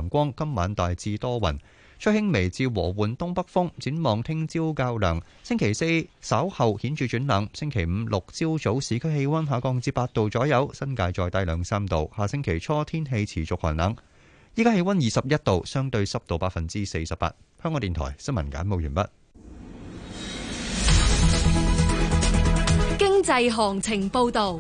陽光，今晚大致多雲，吹輕微至和緩東北風。展望聽朝較涼，星期四稍後顯著轉冷，星期五六朝早市區氣溫下降至8度左右，新界再低2-3度。下星期初天氣持續寒冷。依家氣溫21度，相對濕度48%。香港電台新聞簡報完畢。 經濟行情報導。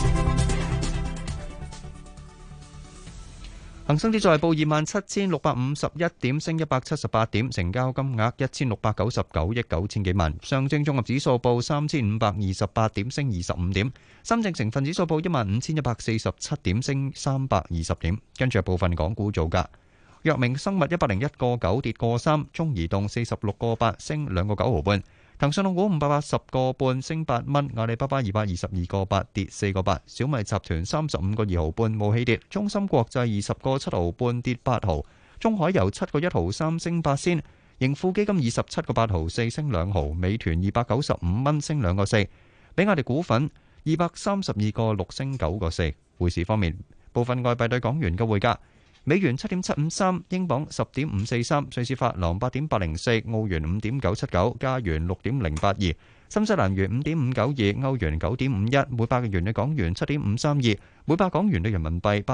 恒生指數報27,651點，升178點，成交金額1699億9千幾萬。上證綜合指數報3528點，升25點。深證成分指數報15147點，升320點。跟住部分港股造價：藥明生物101個9跌個3，中移動46個8升2個9毫半。騰訊控股580個半升8蚊，阿里巴巴222個8跌4個8，小米集團35個2毫半冇起跌，中芯國際20個7毫半跌8毫，中海油7個1毫3升8仙，盈富基金27個8毫4升2毫，美團295蚊升2個4，比亞迪股份232個6升9個4。匯市方面，部分外幣對港元嘅匯價。美元7.753，英鎊10.543，瑞士法郎8.804，澳元5.979，加元6.082，新西蘭元5.592，歐元9.51，每百元對港元7.532，每百港元對人民幣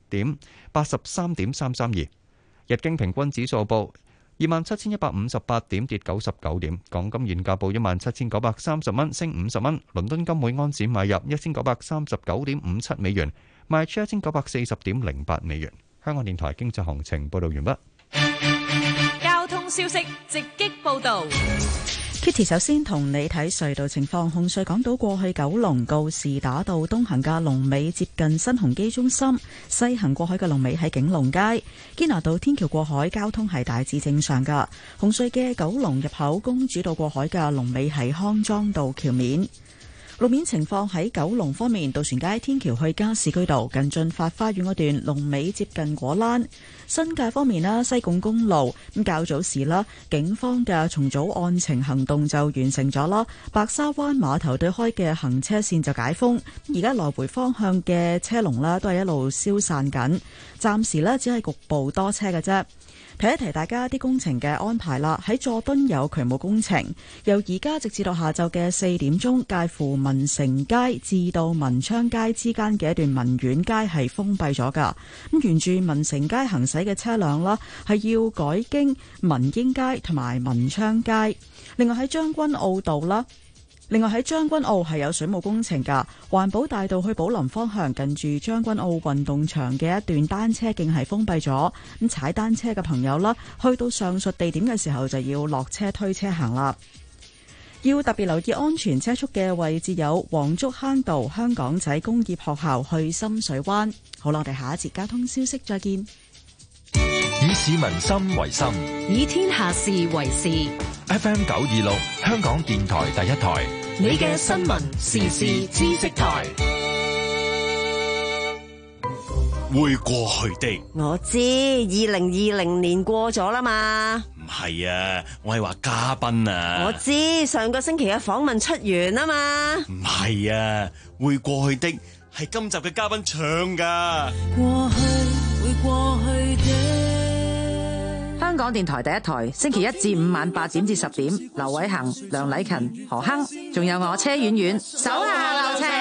83.332。日經平均指數報27,158點，跌99點。港金現價報17,930蚊，升50蚊。倫敦金每安士買入1,939.57美元，賣出1,940.08美元。香港電台經濟行情報道完畢。 交通消息直擊報道。 Kitty 首先同你睇隧道情況。紅隧港島過去九龍告士打道東行嘅龍尾接近新鴻基中心，西行過海嘅龍尾喺景隆街。堅拿道天橋過海交通係大致正常噶。紅隧嘅九龍入口公主道過海嘅龍尾喺康莊道橋面。路面情況喺九龍方面，渡船街天橋去加士居道近駿發花園嗰段龍尾接近果欄。新界方面啦，西貢公路咁較早時啦，警方嘅重組案情行動就完成咗啦。白沙灣碼頭對開嘅行車線就解封，而家來回方向嘅車龍啦都係一路消散緊，暫時呢只係局部多車嘅啫。提一提大家啲工程嘅安排啦，喺佐敦有渠務工程，由而家直至到下晝嘅4點鐘，介乎民城街至到文昌街之間嘅一段民苑街係封閉咗噶。咁沿住民城街行駛嘅車輛啦，係要改經民英街同埋文昌街。另外喺將軍澳道啦。另外喺將軍澳係有水務工程㗎，環保大道去寶林方向近住將軍澳運動場嘅一段單車徑係封閉咗，咁踩單車嘅朋友啦，去到上述地點嘅時候就要落車推車行啦。要特別留意安全車速嘅位置有黃竹坑道、香港仔工業學校去深水灣。好啦，我哋下一節交通消息再見。 以市民心為心， 以天下事為事。 FM 926，香港電台第一台， 你嘅新聞時事知識台。 會過去的， 我知2020年過咗啦嘛。 唔係啊，我係話嘉賓啊。 我知上個星期嘅訪問出完啊嘛。 唔係啊，會過去的係今集嘅嘉賓唱噶。 過去會過去的。 香港電台第一台，星期一至五晚8點至10點，劉偉恒、梁禮勤、何亨，仲有我車婉婉，手下留情。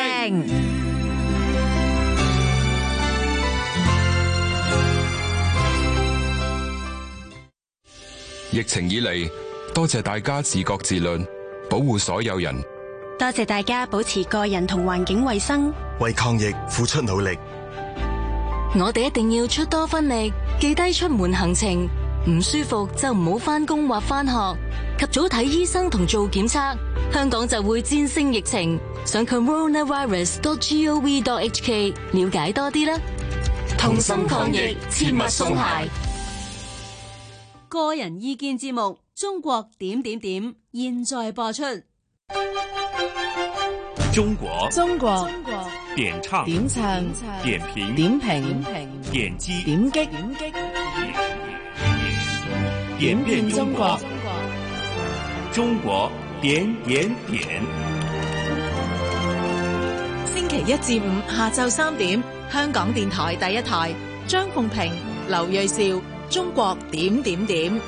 疫情以嚟，多謝大家自覺自律，保護所有人。 多謝大家保持個人同環境衛生， 為抗疫付出努力。 我哋一定要出多分力，記低出門行程。唔舒服就唔好返工或返學，及早睇醫生同做檢測，香港就會戰勝疫情。上 coronavirus.gov.hk 了解多啲啦。同心抗疫，切勿鬆懈。 個人意見節目《中國點點點》現在播出。 中國點唱點評點擊點遍中國，中國點點點。 星期一至五下晝3點，香港電台第一台，張鳳平、劉銳紹中國點點點。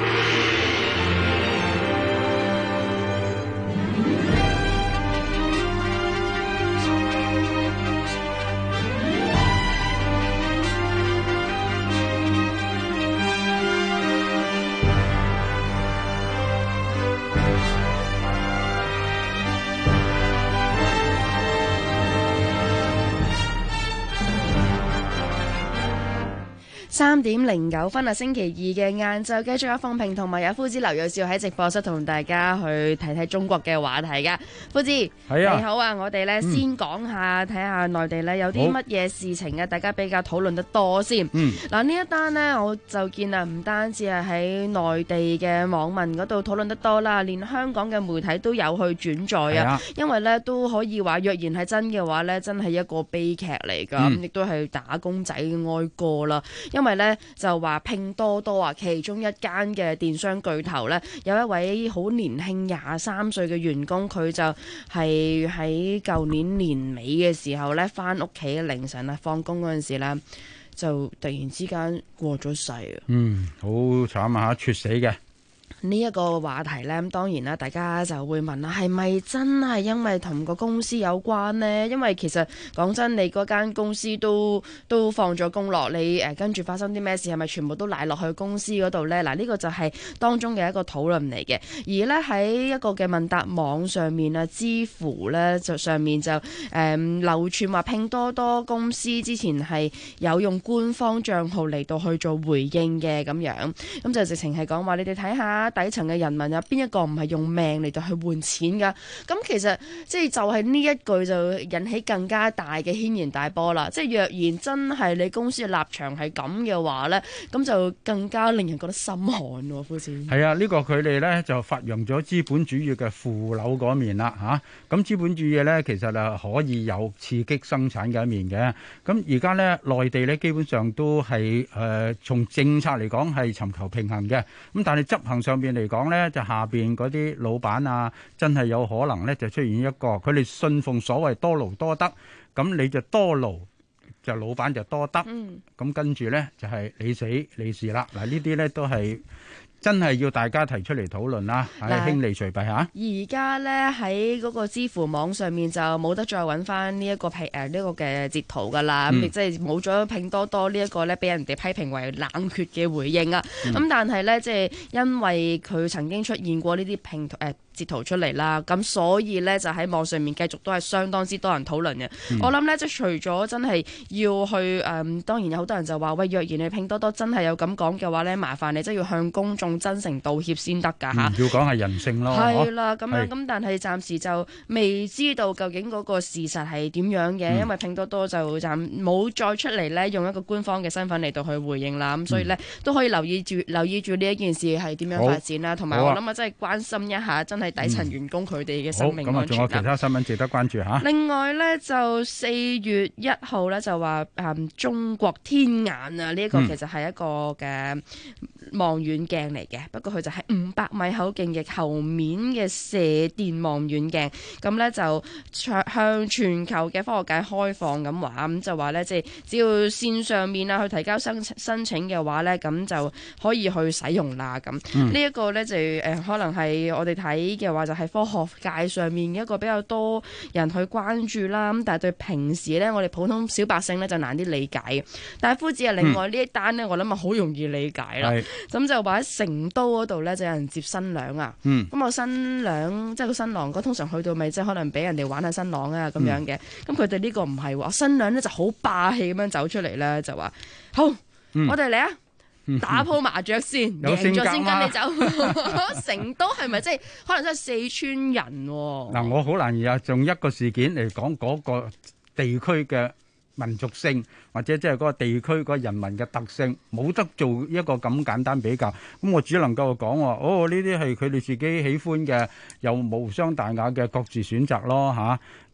3:09星期二嘅晏晝，繼續有鳳平同埋有夫子劉銳紹喺直播室同大家去睇睇中國嘅話題㗎。夫子，你好啊！我哋咧先講下睇下內地咧有啲乜嘢事情啊，大家比較討論得多先。嗱呢一單呢，我就見啊，唔單止係喺內地嘅網民嗰度討論得多啦，連香港嘅媒體都有去轉載啊。因為咧都可以話，若然係真嘅話咧，真係一個悲劇嚟㗎，亦都係打工仔嘅哀歌啦。因為咧就話拼多多啊，其中一間嘅電商巨頭咧，有一位好年輕23歲嘅員工，佢就係喺舊年年尾嘅時候咧，翻屋企凌晨啊放工嗰陣時咧，就突然之間過咗世啊。 好慘啊，猝死嘅。 呢一個話題呢，當然啦，大家就會問啦，係咪真係因為同個公司有關呢？因為其實講真，你嗰間公司都放咗工落，你跟住發生啲咩事，係咪全部都賴落去公司嗰度呢？嗱，呢個就係當中嘅一個討論嚟嘅。而呢，喺一個嘅問答網上面啊，知乎呢就上面就流傳話拼多多公司之前係有用官方帳號嚟到去做回應嘅咁樣，咁就直情係講話你哋睇下。底層嘅人民有邊一個唔係用命嚟到去換錢㗎？咁其實即係就係呢一句就引起更加大嘅軒然大波啦。即係若然真係你公司嘅立場係咁嘅話咧，咁就更加令人覺得心寒喎，夫子。 係啊，呢個佢哋咧就發揚咗資本主義嘅腐朽嗰面啦嚇。咁資本主義咧其實啊可以有刺激生產嘅一面嘅。咁而家咧內地咧基本上都係從政策嚟講係尋求平衡嘅。咁但係執行上邊嚟講咧，就下邊嗰啲老闆啊，真係有可能咧就出現一個佢哋信奉所謂多勞多得，咁你就多勞就老闆就多得，咁跟住咧就係你死你事啦。嗱呢啲咧都係。真係要大家提出嚟討論啦，輕利隨弊嚇。 而家咧喺嗰個知乎網上面就冇得再揾翻呢一個呢個嘅截圖㗎啦，咁亦即係冇咗拼多多呢一個咧俾人哋批評為冷血嘅回應啊。咁但係咧即係因為佢曾經出現過呢啲截圖出嚟啦，咁所以咧就喺網上面繼續都係相當之多人討論嘅。我諗咧即係除咗真係要去當然有好多人就話喂，若然你拼多多真係有咁講嘅話咧，麻煩你真係要向公眾真誠道歉先得㗎嚇。 要講係人性咯。 係啦，咁樣咁，但係暫時就未知道究竟嗰個事實係點樣嘅，因為拼多多就冇再出嚟咧用一個官方嘅身份嚟到去回應啦。咁所以咧都可以留意住呢一件事係點樣發展啦。同埋我諗真係關心一下真係底層員工佢哋嘅生命安全。 咁啊，仲有其他新聞值得關注嚇。 另外咧就4月1號咧就話中國天眼啊，呢一個其實係一個嘅望遠鏡嚟嘅，不過佢就係500米口徑嘅球面嘅射電望遠鏡，咁咧就向全球嘅科學界開放咁話，咁就話咧即係只要線上面啊去提交申請嘅話咧，咁就可以去使用啦。咁呢一個咧就可能係我哋睇嘅話就係科學界上面一個比較多人去關注啦。咁但係對平時咧我哋普通小百姓咧就難啲理解嘅。但係夫子啊，另外呢一單咧，我諗啊好容易理解啦。咁就話喺成都嗰度咧就有人接新娘啊。咁我新娘即係個新郎哥，通常去到咪即係可能俾人哋玩下新郎啊咁樣嘅。咁佢哋呢個唔係喎，新娘咧就好霸氣咁樣走出嚟咧，就話好，我哋嚟啊！打鋪麻雀先，贏咗先跟你走。成都係咪即係可能真係四川人？ 嗱，我好難用一個事件嚟講嗰個地區嘅民族性，或者即係嗰個地區嗰人民嘅特性，冇得做一個咁簡單比較。咁我只能夠講話，呢啲係佢哋自己喜歡嘅，又無傷大雅嘅各自選擇咯嚇。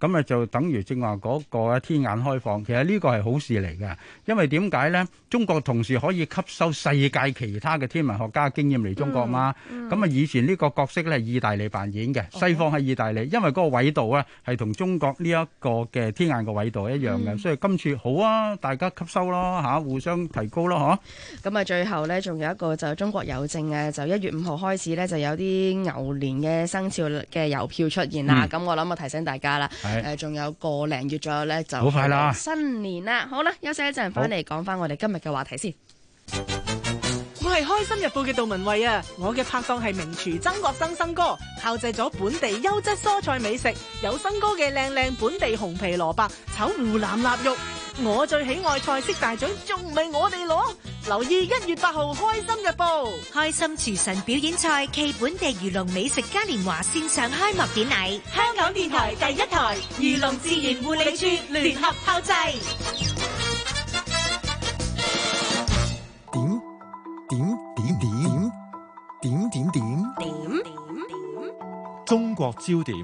咁啊就等於正話嗰個天眼開放。其實呢個係好事嚟嘅，因為點解呢？中國同時可以吸收世界其他嘅天文學家經驗嚟中國嘛。咁啊以前呢個角色咧係意大利扮演嘅，西方係意大利，因為嗰個緯度啊係同中國呢一個嘅天眼嘅緯度一樣嘅，所以今次好啊，大家吸收咯嚇，互相提高咯嗬。 咁啊最後呢，仲有一個就中國郵政啊，就1月5號開始呢，就有啲牛年嘅生肖嘅郵票出現啦。咁我諗我提醒大家啦，仲有個零月左右呢，就好快啦，新年啦。好啦，休息一陣翻嚟講翻我哋今日嘅話題先。 我係開心日報嘅杜文慧啊！我嘅拍檔係名廚曾國生生哥，炮製咗本地優質蔬菜美食，有生哥嘅靚靚本地紅皮蘿蔔炒湖南臘肉。我最喜愛菜式大獎，仲唔係我哋攞？留意1月8號開心日報， 開心廚神表演賽暨本地漁農美食嘉年華線上開幕典禮， 香港電台第一台漁農自然護理處聯合炮製。 點中國焦點。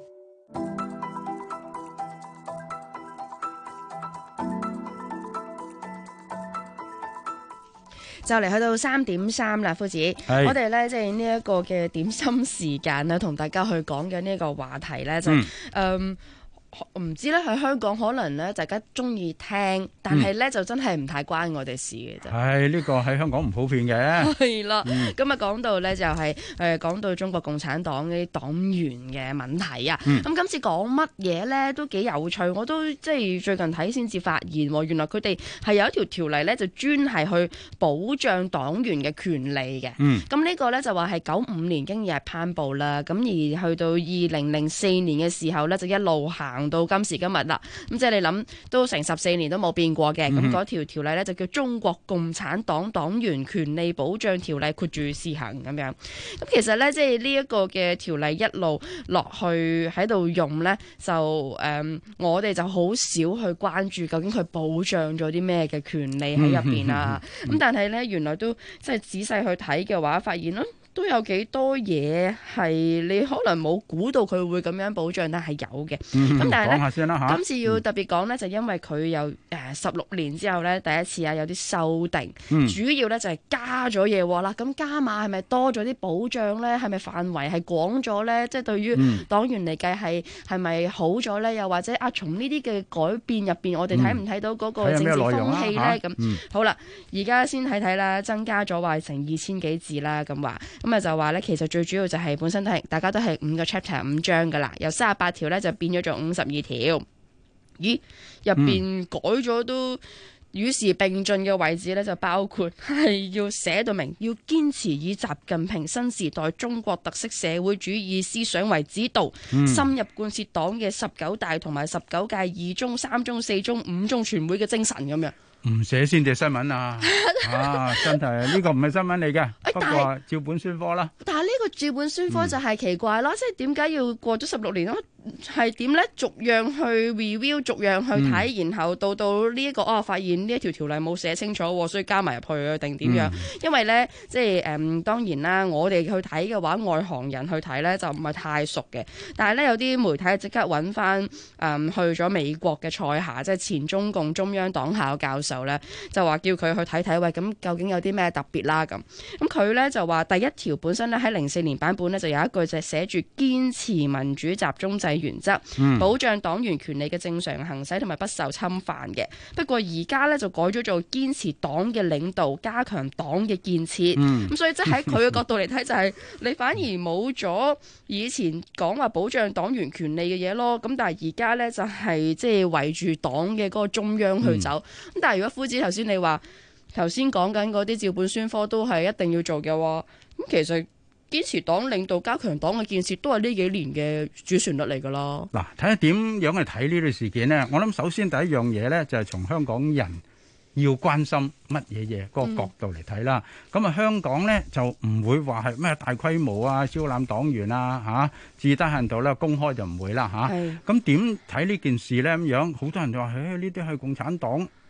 就嚟去到3:03啦，夫子，我哋咧即係呢一個嘅點心時間咧，同大家去講嘅呢個話題咧，就唔知咧喺香港可能咧大家中意聽，但係咧就真係唔太關我哋事嘅啫。 係呢個喺香港唔普遍嘅。 係啦，咁啊講到咧就係講到中國共產黨嗰啲黨員嘅問題啊。咁今次講乜嘢咧都幾有趣，我都即係最近睇先至發現，原來佢哋係有一條條例咧就專係去保障黨員嘅權利嘅。咁呢個咧就話係95年經已係頒布啦，咁而去到2004年嘅時候咧就一路行到今時今日啦，咁即係你諗都成14年都冇變過嘅，咁嗰條條例咧就叫《中國共產黨黨員權利保障條例》括住施行咁樣。咁其實咧即係呢一個嘅條例一路落去喺度用咧，就我哋就好少去關注究竟佢保障咗啲咩嘅權利喺入邊啊。咁但係咧原來都即係仔細去睇嘅話，發現都有幾多嘢係你可能冇估到佢會咁樣保障，但係有嘅。咁但係咧，今次要特別講咧，就因為佢有16年之後咧，第一次有啲修訂，主要咧就係加咗嘢啦。咁加碼係咪多咗啲保障咧？係咪範圍係廣咗咧？即係對於黨員嚟計係咪好咗咧？又或者從呢啲嘅改變入邊，我哋睇唔睇到嗰個政治風氣咧？咁好啦，而家先睇睇啦，增加咗話成2000幾字啦，咁話。咁就話咧，其實最主要就係本身大家都係5個 chapter 5章噶啦，由38條咧就變咗做52條。咦，入邊改咗都與時並進嘅位置咧，就包括係要寫到明，要堅持以習近平新時代中國特色社會主義思想為指導，深入貫徹黨嘅19大同埋19屆2中、3中、4中、5中全會嘅精神咁樣。 唔寫先至新聞啊！真係呢個唔係新聞嚟嘅，不過照本宣科啦。 但係呢個照本宣科就係奇怪啦，即係點解要過咗16年咯？係點咧？逐樣去 review， 逐樣去睇，然後到呢一個發現呢一條條例冇寫清楚，所以加埋入去啊，定點樣？因為咧，即係當然啦，我哋去睇嘅話，外行人去睇咧就唔係太熟嘅。但係咧，有啲媒體即刻揾翻去咗美國嘅蔡霞，即係前中共中央黨校教授咧，就話叫佢去睇睇，喂，咁究竟有啲咩特別啦？咁佢咧就話第一條本身咧喺04年版本咧就有一句就係寫住堅持民主集中制原則，保障黨員權利嘅正常行使同埋不受侵犯嘅。不過而家咧就改咗做堅持黨嘅領導，加強黨嘅建設。咁所以即係喺佢嘅角度嚟睇，就係你反而冇咗以前講話保障黨員權利嘅嘢咯。咁但係而家咧就係即係圍住黨嘅嗰個中央去走。咁但係如果夫子頭先你話頭先講緊嗰啲照本宣科都係一定要做嘅話，咁其實堅持黨領導、加強黨嘅建設都係呢幾年嘅主旋律嚟㗎啦。 嗱，睇下點樣去睇呢啲事件呢？我諗首先第一樣嘢呢，就係從香港人要關心乜嘢嘢嗰個角度嚟睇啦。咁香港呢，就唔會話係咩大規模啊、招攬黨員啊、至低限度咧公開就唔會啦咁點睇呢件事呢？咁樣好多人就話：呢啲係共產黨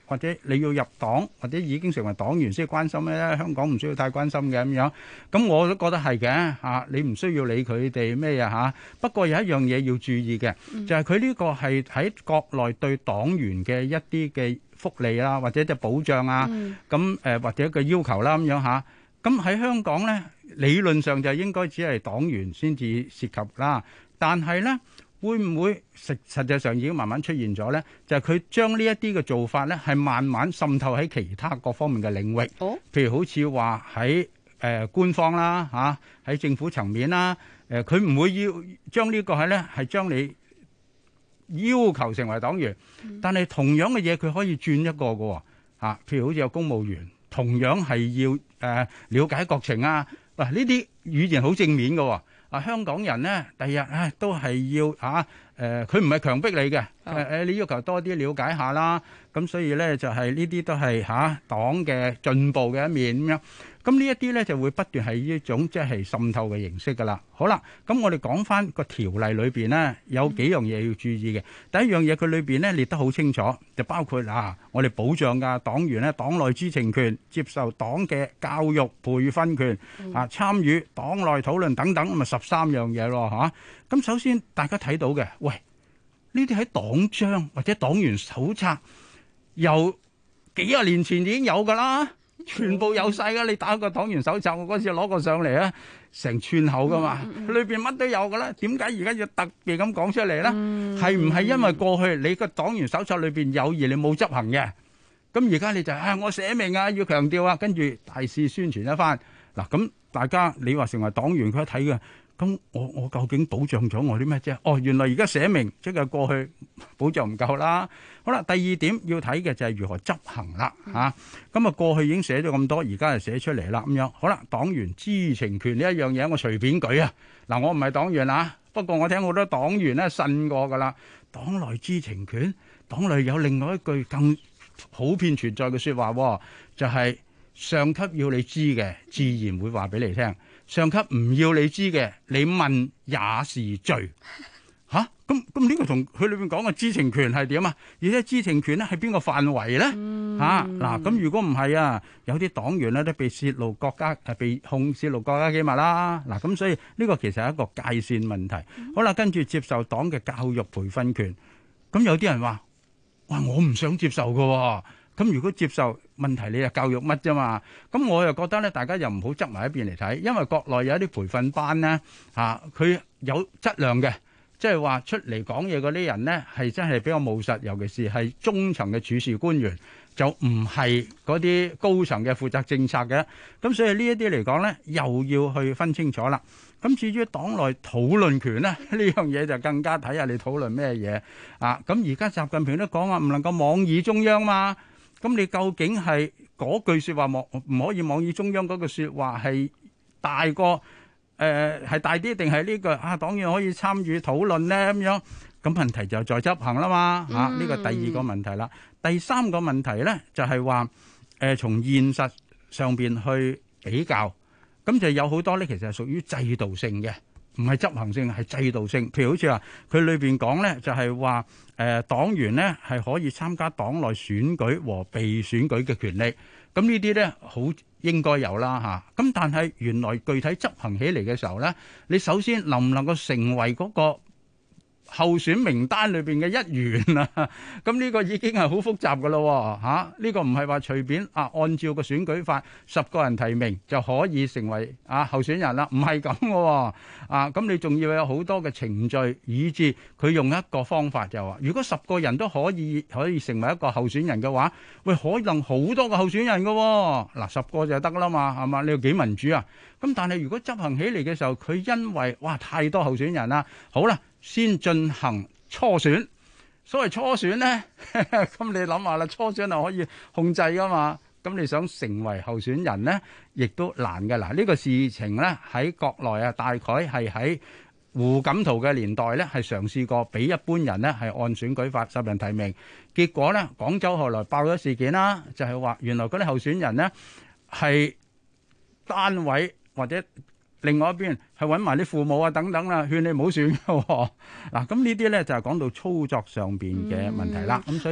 或者你要入黨，或者已經成為黨員先關心咧，香港唔需要太關心嘅咁樣。咁我都覺得係嘅嚇，你唔需要理佢哋咩啊嚇。不過有一樣嘢要注意嘅，就係佢呢個係喺國內對黨員嘅一啲嘅福利啦，或者即係保障啊，咁或者個要求啦咁樣嚇。咁喺香港咧，理論上就應該只係黨員先至涉及啦。但係咧，會唔會實際上已經慢慢出現咗咧？就係佢將呢一啲嘅做法咧，係慢慢滲透喺其他各方面嘅領域。譬如好似話喺官方啦嚇，喺政府層面啦，佢唔會要將呢個係咧係將你要求成為黨員，但係同樣嘅嘢佢可以轉一個嘅嚇。譬如好似有公務員，同樣係要了解國情啊。嗱，呢啲語言好正面嘅喎。香港人咧，第日都係要佢唔係強迫你嘅，你要求多啲了解下啦。咁所以咧就係呢啲都係黨嘅進步嘅一面咁樣。咁呢一啲咧就會不斷係一種即係滲透嘅形式㗎啦。好啦，咁我哋講翻個條例裏邊咧，有幾樣嘢要注意嘅。第一樣嘢佢裏邊咧列得好清楚，就包括我哋保障㗎黨員咧黨內知情權、接受黨嘅教育培訓權、參與黨內討論等等，咁啊13樣嘢咯嚇。咁首先大家睇到嘅，喂，呢啲喺黨章或者黨員手冊由幾廿年前已經有㗎啦。全部有晒噶，你打個黨員手冊，我嗰次攞個上嚟啊，成寸厚噶嘛，裏邊乜都有噶啦。點解而家要特別咁講出嚟咧？係唔係因為過去你個黨員手冊裏邊有而你冇執行嘅？咁而家你就我寫明啊，要強調啊，跟住大肆宣傳一番。嗱，咁大家你話成為黨員佢一睇嘅，咁我究竟保障咗我啲咩啫？哦，原來而家寫明，即係過去保障唔夠啦。好啦，第二點要睇嘅就係如何執行啦嚇。咁啊過去已經寫咗咁多，而家就寫出嚟啦咁樣。好啦，黨員知情權呢一樣嘢，我隨便舉啊。嗱，我唔係黨員啊，不過我聽好多黨員咧呻過㗎啦。黨內知情權，黨內有另外一句更普遍存在嘅説話，就係上級要你知嘅，自然會話俾你聽。上級唔要你知嘅，你問也是罪。咁呢個同佢裏邊講嘅知情權係點啊？而且知情權咧係邊個範圍咧？嗱，咁如果唔係啊，有啲黨員咧都被泄露國家被控泄露國家機密啦。嗱，咁所以呢個其實係一個界線問題。好啦，跟住接受黨嘅教育培訓權。咁有啲人話：哇，我唔想接受㗎。咁如果接受，問題你係教育乜啫嘛？咁我又覺得咧，大家又唔好執埋一邊嚟睇，因為國內有一啲培訓班咧，佢有質量嘅。即係話出嚟講嘢嗰啲人呢，係真係比較務實，尤其是係中層嘅處事官員，就唔係嗰啲高層嘅負責政策嘅。咁所以呢一啲嚟講呢，又要去分清楚啦。咁至於黨內討論權呢，呢樣嘢就更加睇下你討論咩嘢啊。咁而家習近平都講話唔能夠妄議中央嘛。咁你究竟係嗰句説話唔可以妄議中央嗰句説話係大過？係大啲定係呢個黨員可以參與討論呢？咁樣？咁問題就在執行啦嘛呢個第二個問題啦。第三個問題呢，就係話從現實上邊去比較，咁就有好多呢，其實係屬於制度性嘅，唔係執行性，係制度性。譬如好似話佢裏邊講呢，就係話黨員呢係可以參加黨內選舉和被選舉嘅權利。咁呢啲呢，好應該有啦嚇。咁但係原來具體執行起嚟嘅時候呢，你首先能唔能夠成為嗰個候選名單裏邊嘅一員啊？咁呢個已經係好複雜㗎咯嚇。呢個唔係話隨便按照個選舉法10個人提名就可以成為候選人啦，唔係咁嘅喎。咁你仲要有好多嘅程序，以致佢用一個方法就話，如果10個人都可以成為一個候選人嘅話，喂，可能好多個候選人嘅喎。嗱，10個就得啦嘛，係嘛？你要幾民主啊？咁但係如果執行起嚟嘅時候，佢因為太多候選人啦，好啦，先進行初選。所謂初選呢，咁你諗下啦，初選係可以控制噶嘛？咁你想成為候選人呢，亦都難嘅。嗱，呢個事情呢，喺國內啊，大概係喺胡錦濤嘅年代呢，係嘗試過俾一般人呢係按選舉法10人提名。結果呢，廣州後來爆咗事件啦，就係話原來嗰啲候選人呢係單位或者另外一邊係揾埋啲父母啊等等啦，勸你唔好選嘅。嗱，咁呢啲咧就係講到操作上邊嘅問題啦。咁所以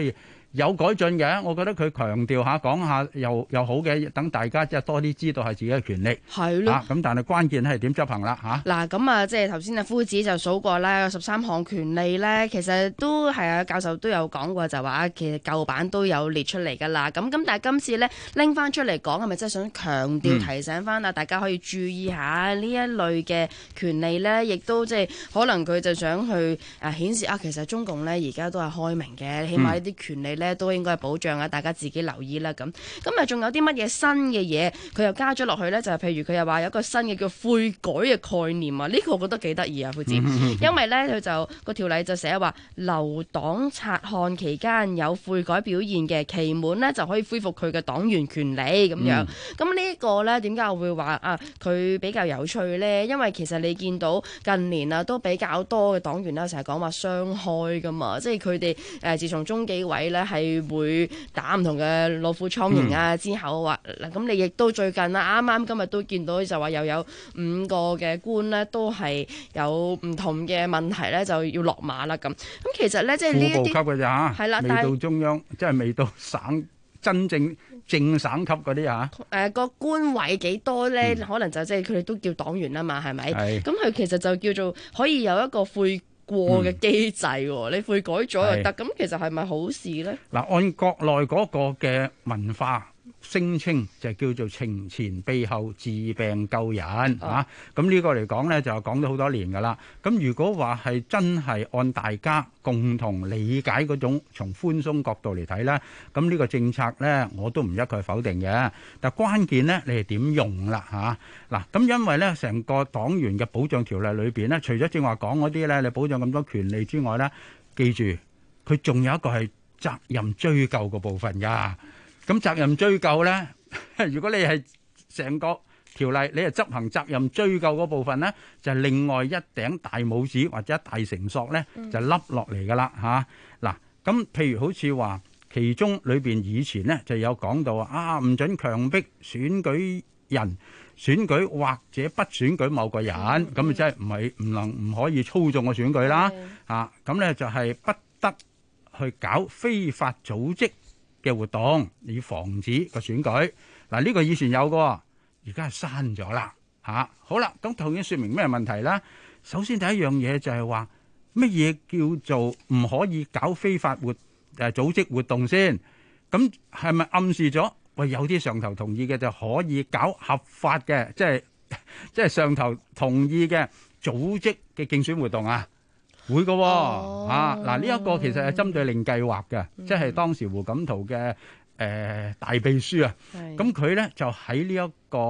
有改進嘅，我覺得佢強調下講下又好嘅，等大家即係多啲知道係自己嘅權力。 係咯。 咁但係關鍵係點執行啦嚇。 嗱咁啊，即係頭先夫子就數過啦，有13項權利咧，其實都係啊，教授都有講過，就話其實舊版都有列出嚟㗎啦。咁但係今次咧拎翻出嚟講，係咪真係想強調提醒翻啊？大家可以注意下呢一類嘅權利咧，亦都即係可能佢就想去顯示其實中共咧而家都係開明嘅，起碼呢啲權利咧都應該係保障啊，大家自己留意啦咁。咁仲有啲乜嘢新嘅嘢佢又加咗落去咧？就係譬如佢又話有一個新嘅叫悔改嘅概念啊！呢個我覺得幾得意啊，夫子，因為咧佢就個條例就寫話留黨察看期間有悔改表現嘅，期滿呢就可以恢復佢嘅黨員權利咁樣。咁呢個咧點解我會話佢比較有趣咧？因為其實你見到近年都比較多嘅黨員啦，成日講話雙開噶嘛，即係佢哋自從中紀委咧係會打唔同嘅老虎蒼蠅之後話嗱，咁你亦都最近啦，啱啱今日都見到就話又有5個嘅官呢都係有唔同嘅問題咧，就要落馬啦咁。咁其實咧即係呢一啲副部級嘅咋嚇，係啦，未到中央，即係未到省真正正省級嗰啲嚇。 個官位幾多咧？可能就即係佢哋都叫黨員啊嘛，係咪？咁佢其實就叫做可以有一個悔過嘅機制喎。你悔改咗就得，咁其實係咪好事咧？ 嗱，按國內嗰個嘅文化聲稱就叫做情前備後治病救人嚇，咁呢個嚟講呢，就講咗好多年㗎啦。咁如果話係真係按大家共同理解嗰種從寬鬆角度嚟睇呢，咁呢個政策呢，我都唔一概否定嘅。但關鍵呢，你係點用啦嚇？嗱，咁因為呢，成個黨員嘅保障條例裏邊呢，除咗正話講嗰啲呢，你保障咁多權利之外呢，記住佢仲有一個係責任追究嘅部分㗎。咁責任追究呢，如果你係成個條例，你係執行責任追究嗰部分呢，就係另外一頂大帽子或者一大繩索呢，就笠落嚟噶啦嚇。嗱，咁譬如好似話，其中裏邊以前呢就有講到唔準強迫選舉人選舉或者不選舉某個人，咁即係唔可以操縱個選舉啦嚇。咁呢就係不得去搞非法組織嘅活動，以防止個選舉。嗱，呢個以前有嘅，而家係刪咗啦嚇。好啦，咁究竟説明咩問題咧？首先第一樣嘢就係話乜嘢叫做唔可以搞非法組織活動先？咁係咪暗示咗喂有啲上頭同意嘅就可以搞合法嘅，即係上頭同意嘅組織嘅競選活動啊？會嘅喎，嗱呢一個其實係針對令計劃嘅，即係當時胡錦濤嘅大秘書啊。咁佢咧就喺呢一個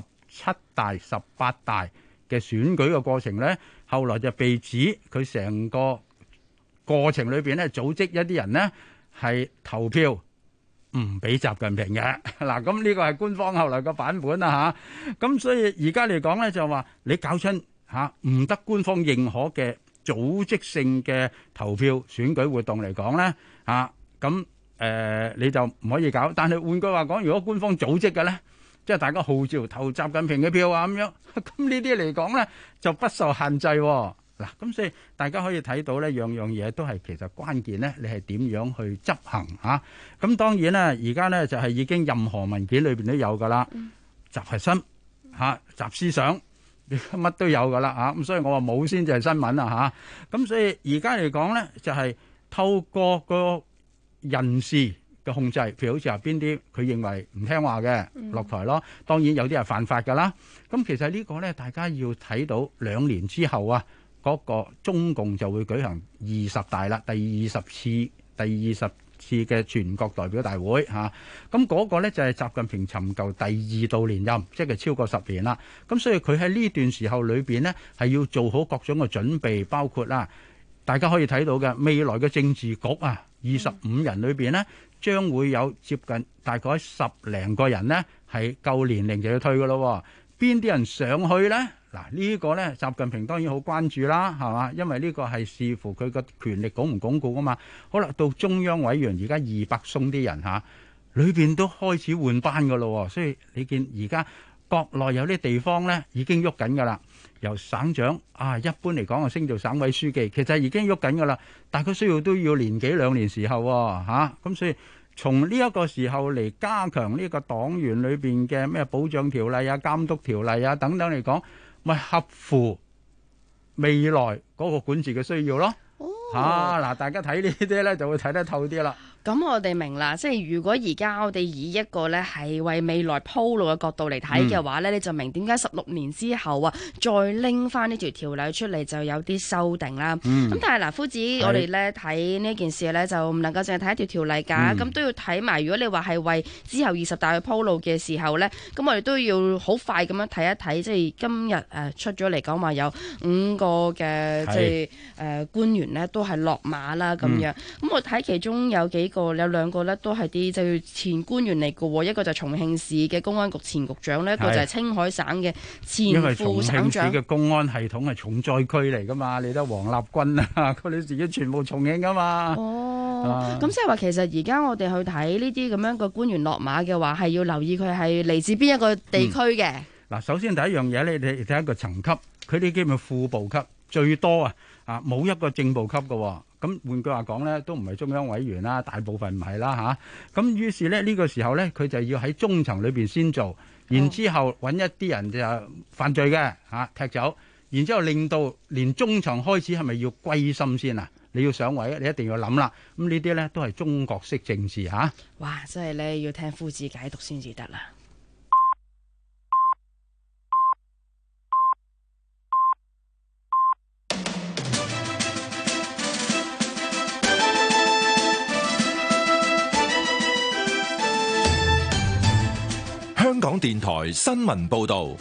17大、18大嘅選舉嘅過程咧，後來就被指佢成個過程裏邊咧組織一啲人呢係投票唔俾習近平嘅。嗱，咁呢個係官方後來嘅版本啊嚇。咁所以而家嚟講咧就話你搞親唔得官方認可嘅組織性嘅投票選舉活動嚟講咧，你就唔可以搞。但係換句話講，如果官方組織嘅咧，即係大家號召投習近平嘅票咁樣，咁呢啲嚟講咧就不受限制喎。嗱，咁所以大家可以睇到咧，樣樣嘢都係其實關鍵咧，你係點樣去執行嚇？咁當然啦，而家咧就係已經任何文件裏邊都有㗎啦，集核心集思想。乜都有噶啦嚇，咁所以我話冇先就係新聞啊嚇。咁所以而家嚟講咧，就係透過個人事嘅控制，譬如好似話邊啲佢認為唔聽話嘅落台咯。當然有啲係犯法噶啦。咁其實呢個咧，大家要睇到2年之後啊，嗰個中共就會舉行20大啦，第20次嘅全國代表大會嚇。咁嗰個咧就係習近平尋求第2度連任，即係超過10年啦。咁所以佢喺呢段時候裏邊呢，係要做好各種嘅準備，包括啦，大家可以睇到嘅未來嘅政治局啊，25人裏邊呢，將會有接近大概10零個人呢係夠年齡就要退㗎咯。邊啲人上去呢？嗱，呢個呢，習近平當然好關注啦，係嘛？因為呢個係視乎佢個權力鞏唔鞏固啊嘛。好啦，到中央委員而家200鬆啲人嚇，裏邊都開始換班㗎咯。所以你見而家國內有啲地方咧已經喐緊㗎啦，由省長一般嚟講升做省委書記，其實已經喐緊㗎啦，但係佢需要都要年幾兩年時候喎，咁所以從呢一個時候嚟加強呢個黨員裏邊嘅咩保障條例啊、監督條例啊等等嚟講，咪合乎未來嗰個管治嘅需要咯。嗱，大家睇呢啲咧就會睇得透啲啦。 咁我哋明啦，即係如果而家我哋以一個呢係為未來鋪路嘅角度嚟睇嘅話呢，你就明點解16年之後啊，再拎翻呢條條例出嚟就有啲修訂啦。咁但係嗱，夫子，我哋呢睇呢件事呢，就唔能夠淨係睇一條條例㗎，咁都要睇埋。如果你話係為之後20大去鋪路嘅時候呢，咁我哋都要好快咁樣睇一睇，即係今日出咗嚟講話有5個嘅即係官員呢都係落馬啦咁樣。咁我睇其中有有2個咧都係啲就前官員嚟嘅喎，一個就重慶市嘅公安局前局長呢，一個就係青海省嘅前副省長。因為重慶市嘅公安系統係重災區嚟㗎嘛，你得王立軍啊，佢哋自己全部重慶㗎嘛。咁即係話其實而家我哋去睇呢啲咁樣嘅官員落馬嘅話，係要留意佢係嚟自邊一個地區嘅。嗱，首先第一樣嘢咧，你睇一個層級，佢哋基本副部級最多冇一個正部級嘅。咁換句話講咧，都唔係中央委員啦，大部分唔係啦嚇。咁於是咧呢個時候咧，佢就要喺中層裏邊先做，然之後揾一啲人就犯罪嘅踢走，然之後令到連中層開始係咪要歸心先啊？你要上位，你一定要諗啦。咁呢啲咧都係中國式政治嚇。哇！真係咧要聽夫子解讀先至得啦。 香港電台新聞報道，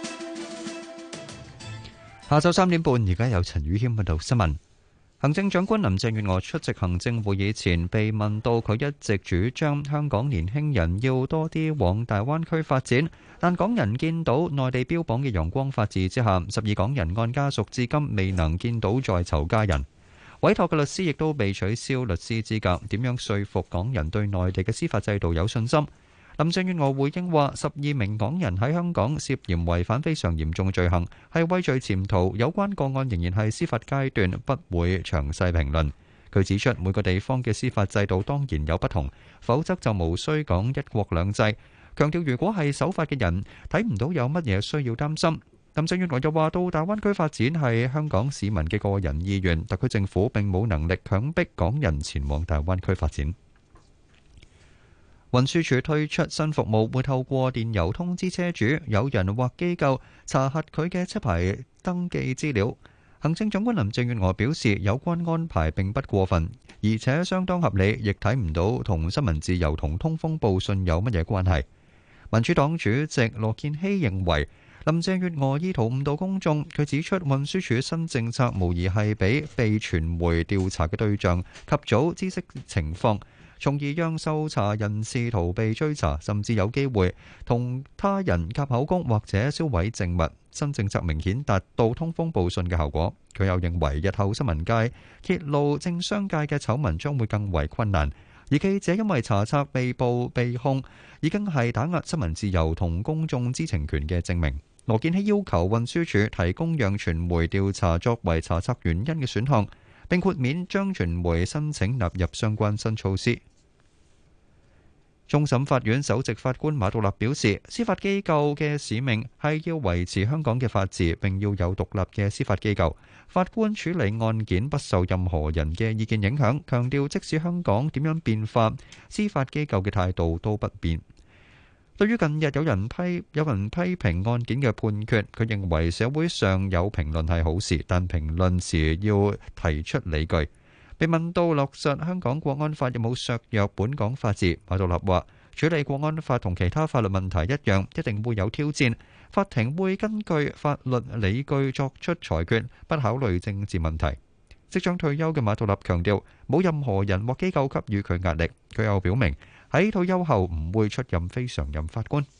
下晝3點半，而家有陳宇謙報道新聞。行政長官林鄭月娥出席行政會議前，被問到佢一直主張香港年輕人要多啲往大灣區發展，但港人見到內地標榜嘅陽光法治之下，12港人按家屬至今未能見到在囚家人。委託嘅律師亦都被取消律師資格，點樣說服港人對內地嘅司法制度有信心？林鄭月娥回應話：12名港人喺香港涉嫌違反非常嚴重罪行，係畏罪潛逃，有關個案仍然係司法階段，不會詳細評論。佢指出，每個地方嘅司法制度當然有不同，否則就無需講一國兩制。強調如果係守法嘅人，睇唔到有乜嘢需要擔心。林鄭月娥又話：到大灣區發展係香港市民嘅個人意願，特區政府並冇能力強迫港人前往大灣區發展。運輸署推出新服務，會透過電郵通知車主，有人或機構查核佢嘅車牌登記資料。行政長官林鄭月娥表示，有關安排並不過分，而且相當合理，亦睇唔到同新聞自由同通風報信有乜嘢關係。民主黨主席羅健熙認為林鄭月娥意圖誤導公眾。佢指出，運輸署新政策無疑係俾被傳媒調查嘅對象及早知悉情況，從而讓受查人士逃避追查，甚至有機會同他人夾口供或者銷毀證物。新政策明顯達到通風報信嘅效果。佢又認為日後新聞界揭露政商界嘅醜聞將會更為困難，而記者因為查冊被捕被控，已經係打壓新聞自由同公眾知情權嘅證明。羅健熙要求運輸署提供讓傳媒調查作為查冊原因嘅選項，並豁免將傳媒申請納入相關新措施。終審法院首席法官馬道立表示，司法機構嘅使命係要維持香港嘅法治，並要有獨立嘅司法機構。法官處理案件不受任何人嘅意見影響，強調即使香港點樣變化，司法機構嘅態度都不變。對於近日有人批評案件嘅判決，佢認為社會上有評論係好事，但評論時要提出理據。被問到落實香港國安法有冇削弱本港法治，馬道立話：處理國安法同其他法律問題一樣，一定會有挑戰。法庭會根據法律理據作出裁決，不考慮政治問題。即將退休嘅馬道立強調，冇任何人或機構給予佢壓力。佢又表明喺退休後唔會出任非常任法官。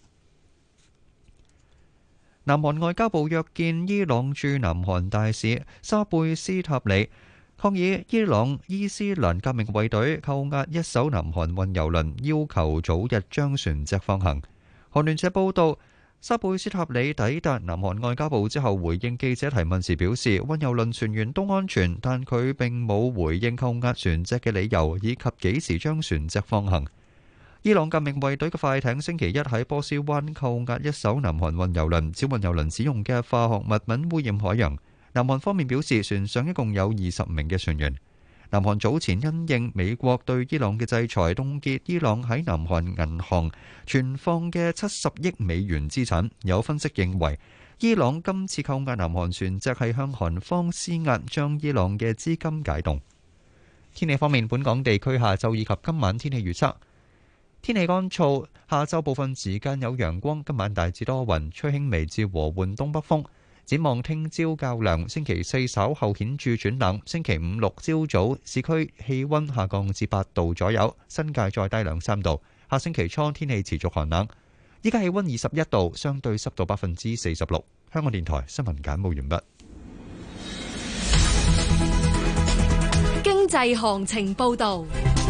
南韓外交部約見伊朗駐南韓大使沙貝斯塔里，抗議伊朗伊斯蘭革命衛隊扣押一艘南韓運油輪，要求早日將船隻放行。韓聯社報道， 沙貝斯塔里抵達南韓外交部之後，回應記者提問時表示，運油輪船員都安全，但佢並冇回應扣押船隻嘅理由以及幾時將船隻放行。伊朗革命衛隊嘅快艇星期一喺波斯灣扣押一艘南韓運油輪，指運油輪使用嘅化學物品污染海洋。南韓方面表示，船上一共有20名嘅船員。南韓早前因應美國對伊朗嘅制裁，凍結伊朗喺南韓銀行存放嘅70億美元資產。有分析認為，伊朗今次扣押南韓船隻係向韓方施壓，將伊朗嘅資金解凍。天氣方面，本港地區下晝以及今晚天氣預測：天氣乾燥，下晝部分時間有陽光，今晚大致多雲，吹輕微至和緩東北風。展望聽朝較涼，星期四稍後顯著轉冷，星期五六朝早市區氣溫下降至8度左右，新界再低2-3度。下星期初天氣持續寒冷。依家氣溫21度，相對濕度46%。香港電台新聞簡報完畢。 經濟行情報導。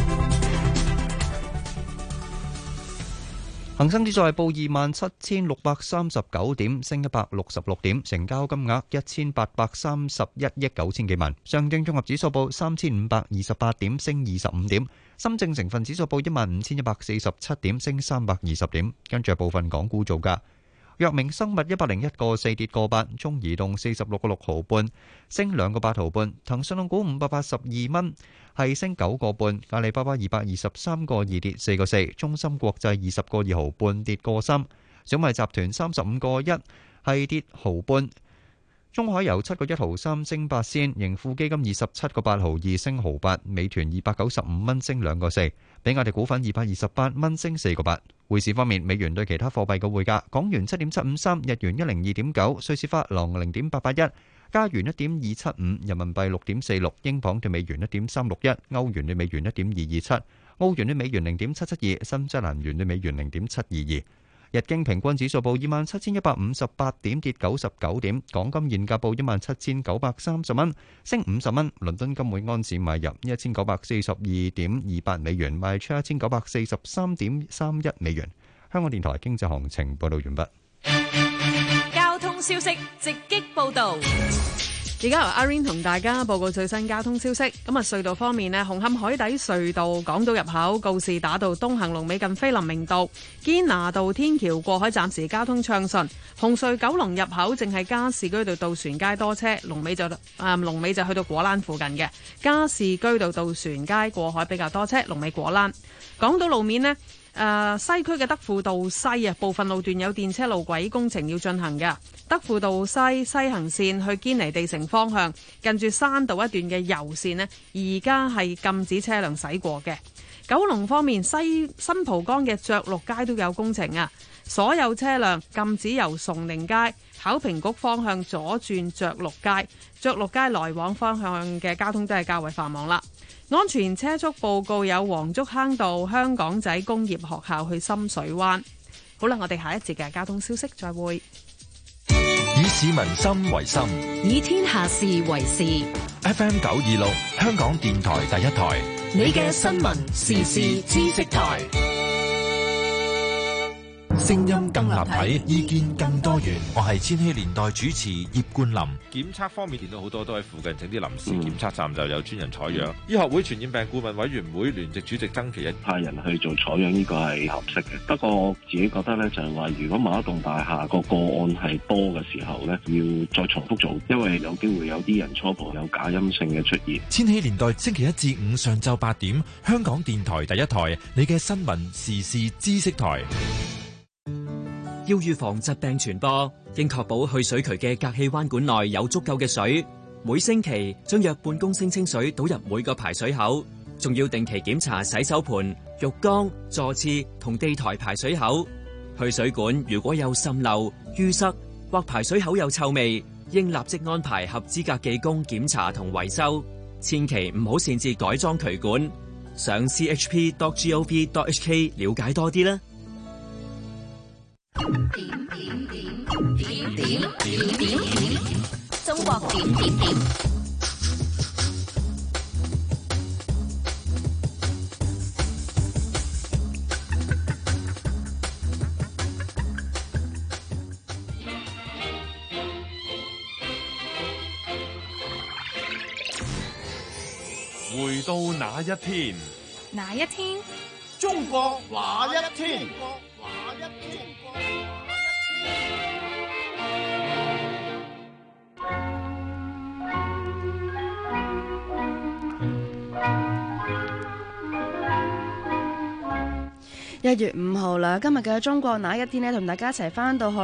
恒生指數係報27,639點，升166點，成交金額1831億9千幾萬。上證綜合指數報3,528點，升25點。深證成分指數報15,147點，升320點。跟住部分港股造價。藥明生物101個4跌個8，中移動46個6毫半，升2個8毫半。騰訊控股582蚊，係升9個半。阿里巴巴223個2跌4個4。中芯國際20個2毫半跌個3。小米集團35個1，係跌毫半。中海油7個1毫3升8仙，盈富基金27個8毫2升毫8，美團295蚊升2個4，比亞迪股份228蚊升4個8。匯市方面，美元對其他貨幣嘅匯價：港元7.753，日元102.9，瑞士法郎0.881，加元1.275，人民幣6.46，英鎊對美元1.361，歐元對美元1.227，澳元對美元0.772，新西蘭元對美元0.722。日經平均指數報27,158點，跌99點。港金現價報17,930蚊，升50蚊。倫敦金每安士買入1,942.28美元，賣出1,943.31美元。香港電台經濟行情報道完畢。 交通消息直擊報道。 而家由阿 Rain 同大家報告最新交通消息。咁啊，隧道方面咧，紅磡海底隧道港島入口告士打道東行龍尾近菲林明道，堅拿道天橋過海暫時交通暢順。紅隧九龍入口淨係加士居道渡船街多車，龍尾就去到果欄附近嘅。加士居道渡船街過海比較多車，龍尾果欄。港島路面呢，西區嘅德輔道西部分路段有電車路軌工程要進行嘅。德輔道西行線去堅尼地城方向，近住山道一段嘅油線呢，而家係禁止車輛駛過嘅。九龍方面，新蒲崗嘅爵祿街都有工程啊，所有車輛禁止由崇寧街考評局方向左轉爵祿街，爵祿街來往方向嘅交通都係較為繁忙啦。安全車速報告有黃竹坑道香港仔工業學校去深水灣。好啦，我哋下一節嘅交通消息再會。 以市民心為心， 以天下事為事。 FM 926，香港電台第一台， 你嘅新聞時事知識台。 聲音更立體，意見更多元。我係千禧年代主持葉冠霖。 檢測方面見到好多都喺附近整啲臨時檢測站，就有專人採樣。醫學會傳染病顧問委員會聯席主席曾其一派人去做採樣，呢個係合適嘅。不過我自己覺得咧，就係話如果某一棟大廈個案係多嘅時候咧，要再重複做，因為有機會有啲人初步有假陰性嘅出現。 千禧年代星期一至五上晝8點，香港電台第一台，你嘅新聞時事知識台。 要預防疾病傳播，應確保去水渠嘅隔氣彎管內有足夠嘅水。每星期將約半公升清水倒入每個排水口，仲要定期檢查洗手盆、浴缸、坐廁同地台排水口。去水管如果有滲漏、淤塞或排水口有臭味，應立即安排合資格技工檢查同維修。千祈唔好擅自改裝渠管。上 chp.gov.hk 了解多啲啦。 中國點點點。 回到那一天， 哪一天？ 中國那一天？ 1月5號啦，今日嘅中國那一天呢，同大家一齊翻到去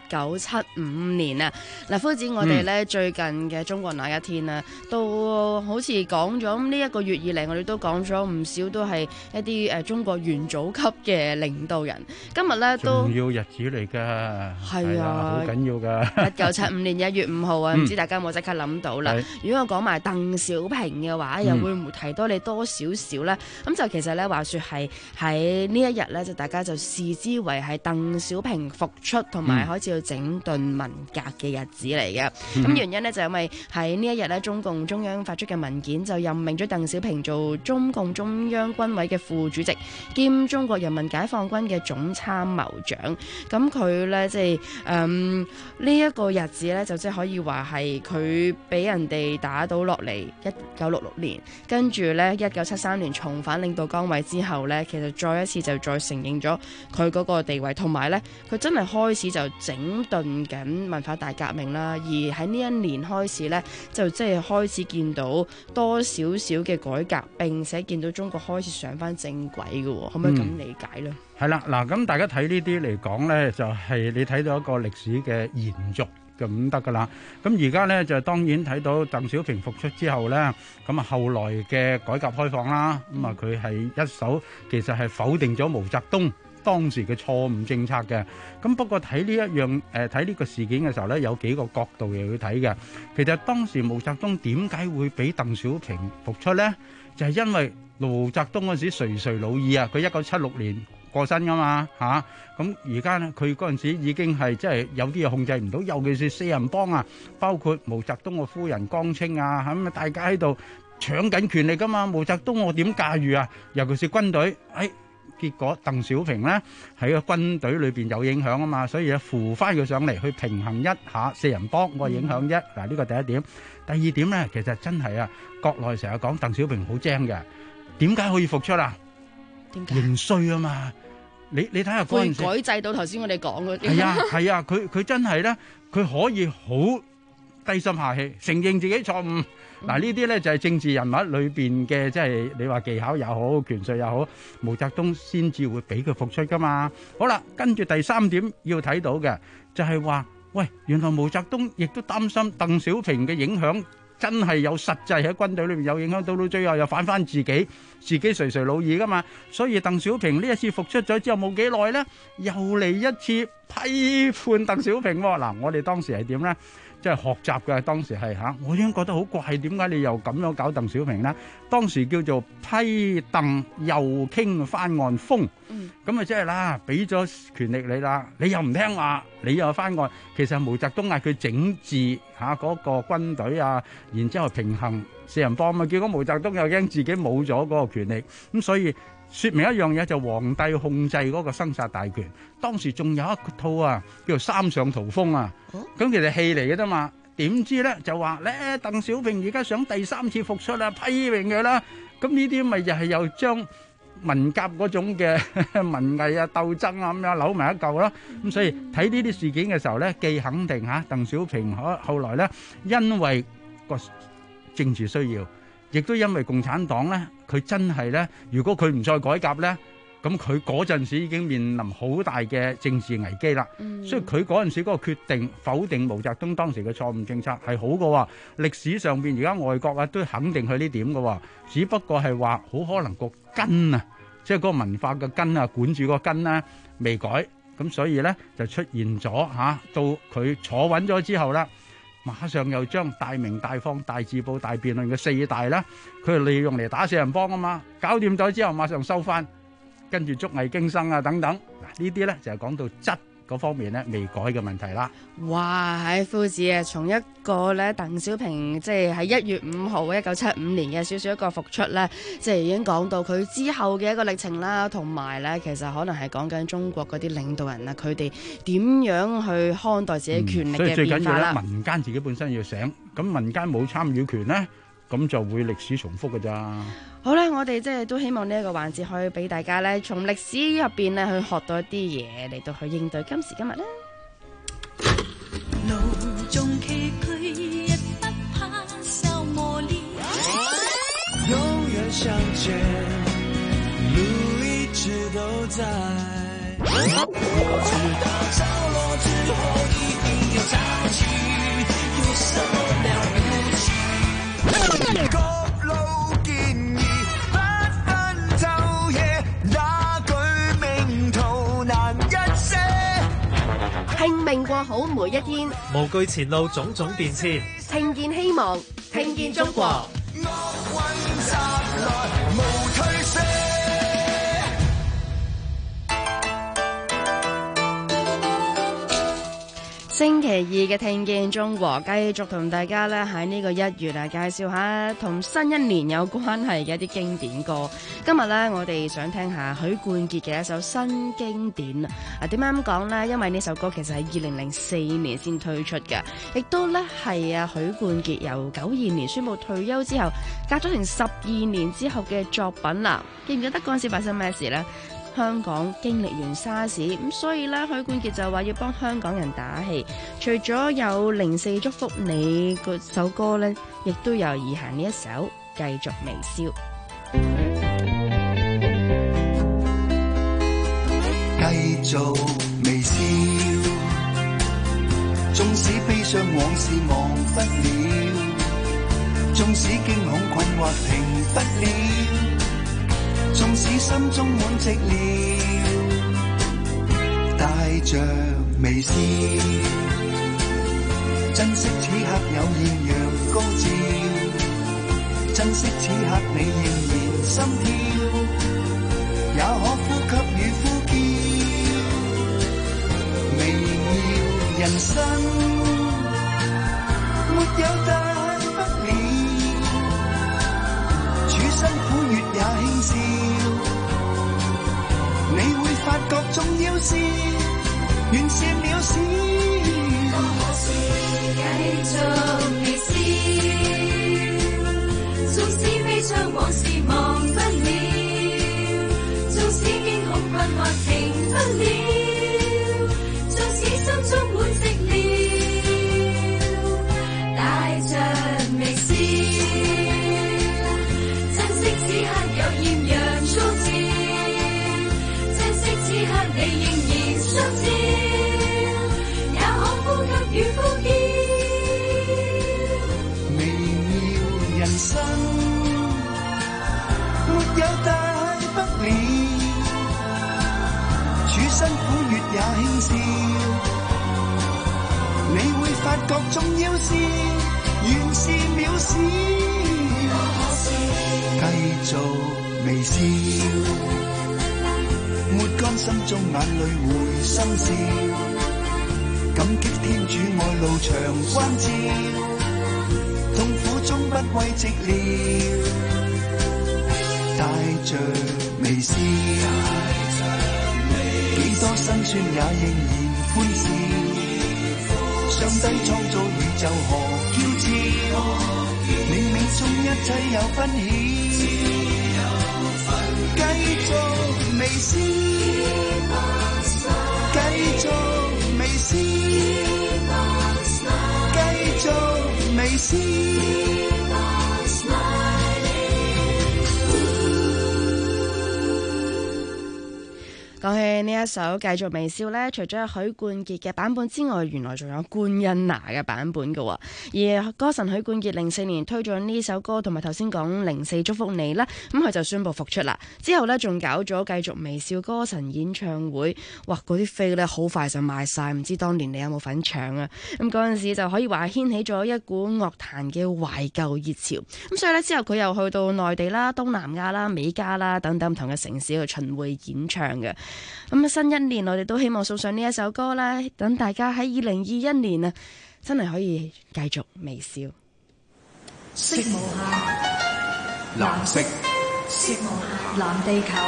1975年啊！嗱，夫子，我哋呢最近嘅中國那一天呢，都好似講咗呢一個月以嚟，我哋都講咗唔少，都係一啲中國元祖級嘅領導人。今日呢都重要日子嚟㗎， 係啊， 好緊要㗎。 1975年1月5號啊，唔知大家有冇即刻諗到啦？如果我講埋鄧小平嘅話，又會唔會提多你多少少呢？咁就其實呢，話說係喺呢一日咧，就大家就視之為係鄧小平復出同埋開始要整頓文革嘅日子嚟嘅。咁原因呢，就因為喺呢一日咧，中共中央發出嘅文件就任命咗鄧小平做中共中央軍委嘅副主席兼中國人民解放軍嘅總參謀長。咁佢咧即係呢一個日子咧，就即係可以話係佢俾人哋打倒落嚟。1966年，跟住咧1973年重返領導崗位之後咧，其實再一次就再承認咗佢嗰個地位，同埋咧佢真係開始就整頓緊文化大革命啦。而喺呢一年開始咧，就即係開始見到多少少嘅改革，並且見到中國開始上翻正軌嘅，可唔可以咁理解咧？ 係啦，嗱，咁大家睇呢啲嚟講咧，就係你睇到一個歷史嘅延續。咁得噶啦，咁而家呢，就當然睇到鄧小平復出之後呢，咁啊後來嘅改革開放啦，咁啊佢係一手其實係否定咗毛澤東當時嘅錯誤政策嘅。咁不過睇呢一樣睇呢個事件嘅時候呢，有幾個角度嚟去睇嘅。其實當時毛澤東點解會俾鄧小平復出呢？就係因為毛澤東嗰陣時垂垂老矣啊，佢1976年過身噶嘛嚇，咁而家呢，佢嗰陣時已經係即係有啲嘢控制唔到，尤其是四人幫啊，包括毛澤東個夫人江青啊，咁啊大家喺度搶緊權力噶嘛，毛澤東我點駕馭啊？尤其是軍隊，結果鄧小平呢喺個軍隊裏邊有影響啊嘛，所以咧扶翻佢上嚟去平衡一下四人幫個影響啫。嗱，呢個第一點。第二點呢，其實真係啊，國內成日講鄧小平好精嘅，點解可以復出啊？點解？認衰啊嘛！你睇下嗰陣時改制到頭先我哋講嗰啲。 係啊，佢真係咧，佢可以好低心下氣，承認自己錯誤。嗱，呢啲咧就係政治人物裏邊嘅，即係你話技巧又好，權術又好，毛澤東先至會俾佢復出噶嘛。好啦，跟住第三點要睇到嘅就係話，喂，原來毛澤東亦都擔心鄧小平嘅影響。真係有實際喺軍隊裏面有影響，到最後又反翻自己垂垂老矣噶嘛。所以鄧小平呢一次復出咗之後冇幾耐呢，又嚟一次批判鄧小平喎。嗱，我哋當時係點呢？即係學習嘅，當時係嚇，我已經覺得好怪，點解你又咁樣搞鄧小平呢？當時叫做批鄧又傾翻案風，咁啊即係啦，俾咗權力你啦，你又唔聽話，你又翻案。其實毛澤東嗌佢整治嚇嗰個軍隊啊，然之後平衡四人幫嘛，結果毛澤東又驚自己冇咗嗰個權力，咁所以説明一樣嘢就皇帝控制嗰個生殺大權。當時仲有一套啊，叫做三上圖風啊，咁其實戲嚟嘅啫嘛。點知咧就話咧，鄧小平而家想第三次復出啦，批評佢啦。咁呢啲咪又係又將文革嗰種嘅文藝啊鬥爭啊咁樣扭埋一嚿咯。咁所以睇呢啲事件嘅時候咧，既肯定嚇鄧小平後來咧，因為個政治需要，亦都因為共產黨咧，佢真係咧，如果佢唔再改革咧，咁佢嗰陣時已經面臨好大嘅政治危機啦。所以佢嗰陣時嗰個決定否定毛澤東當時嘅錯誤政策係好嘅喎。歷史上邊而家外國啊都肯定佢呢點嘅喎，只不過係話好可能個根啊，即係嗰個文化嘅根啊，管住個根咧未改，咁所以咧就出現咗嚇，到佢坐穩咗之後啦，馬上又將大明大放大字報大辯論嘅四大啦，佢係利用嚟打四人幫啊嘛，搞掂咗之後馬上收翻。跟住捉魏京生啊等等，嗱呢啲咧就係講到質嗰方面咧未改嘅問題啦。 哇！喺夫子啊，從一個咧鄧小平即係喺1月5號1975年嘅少少一個復出咧，即係已經講到佢之後嘅一個歷程啦，同埋咧其實可能係講緊中國嗰啲領導人啊，佢哋點樣去看待自己權力嘅變化啦。 所以最緊要咧，民間自己本身要醒，咁民間冇參與權咧。 咁就會歷史重複㗎咋。 好啦，我哋即係都希望呢一個環節可以俾大家咧，從歷史入邊咧去學到一啲嘢嚟到去應對今時今日啦。 路中崎嶇，亦不怕受磨練。 永遠相見，路一直都在。直到着落之後，一定要找起，有什麼了不起？各路建議，不分晝夜，那句名圖難一些。 拼命過好每一天， 無懼前路種種變遷， 聽見希望，聽見中國。 星期二嘅聽見中國，繼續同大家咧喺呢個1月啊，介紹下同新一年有關係嘅一啲經典歌。今日咧，我哋想聽下許冠傑嘅一首新經典啊。點解咁講呢？因為呢首歌其實係2004年先推出嘅，亦都咧係啊許冠傑由92年宣布退休之後，隔咗成12年之後嘅作品啦。記唔記得嗰陣時發生咩事呢？香港經歷完沙士，咁所以咧許冠傑就話要幫香港人打氣。除咗有04祝福你嗰首歌咧，亦都有以下呢一首繼續微笑。 繼續微笑，縱使悲傷往事忘不了，縱使驚恐困惑停不了，縱使心中滿寂寥，帶着微笑，珍惜此刻有豔陽高照，珍惜此刻你仍然心跳，也可呼吸與呼叫，微妙人生沒有大不了，處辛苦月也輕笑，你會發覺重要是原是渺小， 繼續微笑，縱使悲傷往事忘不了，縱使驚恐困惑停不了，縱使心中滿寂寥，帶着微笑，珍惜此刻有豔陽高照，珍惜此刻你仍然相照，也可呼吸與呼叫， 微妙人生沒有大不了，處辛苦月也輕笑，你會發覺重要是原是渺小，繼續微笑，抹乾心中眼淚回心笑，感激天主愛路長關照，痛苦中不畏寂寥，帶着微笑，幾多辛酸也仍然歡笑，上帝創造宇宙何嬌俏，冥冥中一切有分曉，繼續微笑，繼續微笑，繼續微笑。 講起呢一首《繼續微笑》呢，除咗有許冠傑嘅版本之外，原來仲有官恩娜嘅版本嘅。而歌神許冠傑04年推咗呢首歌，同埋頭先講04祝福你啦，咁佢就宣布復出啦。之後呢，仲搞咗《繼續微笑》歌神演唱會，哇！嗰啲飛呢好快就賣晒，唔知當年你有冇份搶啊？咁嗰陣時就可以話掀起咗一股樂壇嘅懷舊熱潮。咁所以呢，之後佢又去到內地啦、東南亞啦、美加啦等等唔同嘅城市去巡迴演唱嘅。咁新一年我哋都希望送上呢一首歌啦，等大家喺2021年啊，真係可以繼續微笑。 色無限， 藍色， 色無限，藍地球。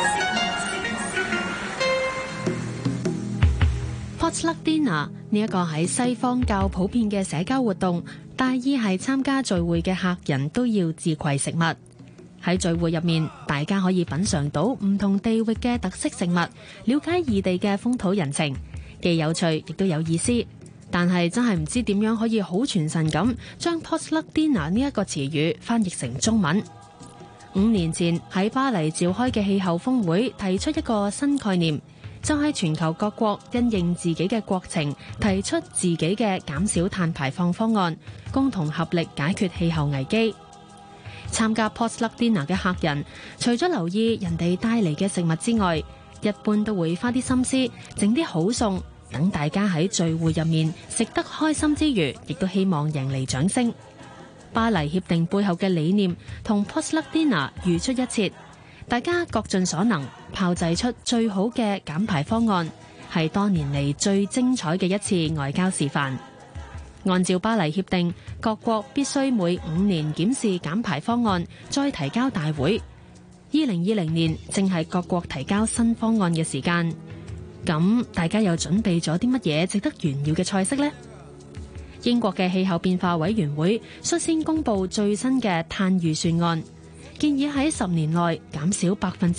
Potluck Dinner 呢一個喺西方較普遍嘅社交活動， 大意係參加聚會嘅客人都要自攜食物。喺聚會入面，大家可以品嚐到唔同地域嘅特色食物，了解異地嘅風土人情，既有趣亦都有意思。但係真係唔知點樣可以好傳神咁將 potluck dinner 呢一個詞語翻譯成中文。5年前喺巴黎召開嘅氣候峰會提出一個新概念，就係全球各國因應自己嘅國情，提出自己嘅減少碳排放方案，共同合力解決氣候危機。參加 potluck dinner 嘅客人，除咗留意人哋帶嚟嘅食物之外，一般都會花啲心思整啲好餸，等大家喺聚會入面食得開心之餘，亦都希望贏嚟掌聲。巴黎協定背後嘅理念同 potluck dinner 如出一轍，大家各盡所能，炮製出最好嘅減排方案，係多年嚟最精彩嘅一次外交示範。按照巴黎協定，各國必須每5年檢視減排方案，再提交大會。2020年正係各國提交新方案嘅時間。咁大家又準備咗啲乜嘢值得炫耀嘅菜式呢？英國嘅氣候變化委員會率先公布最新嘅碳預算案，建議喺10年內減少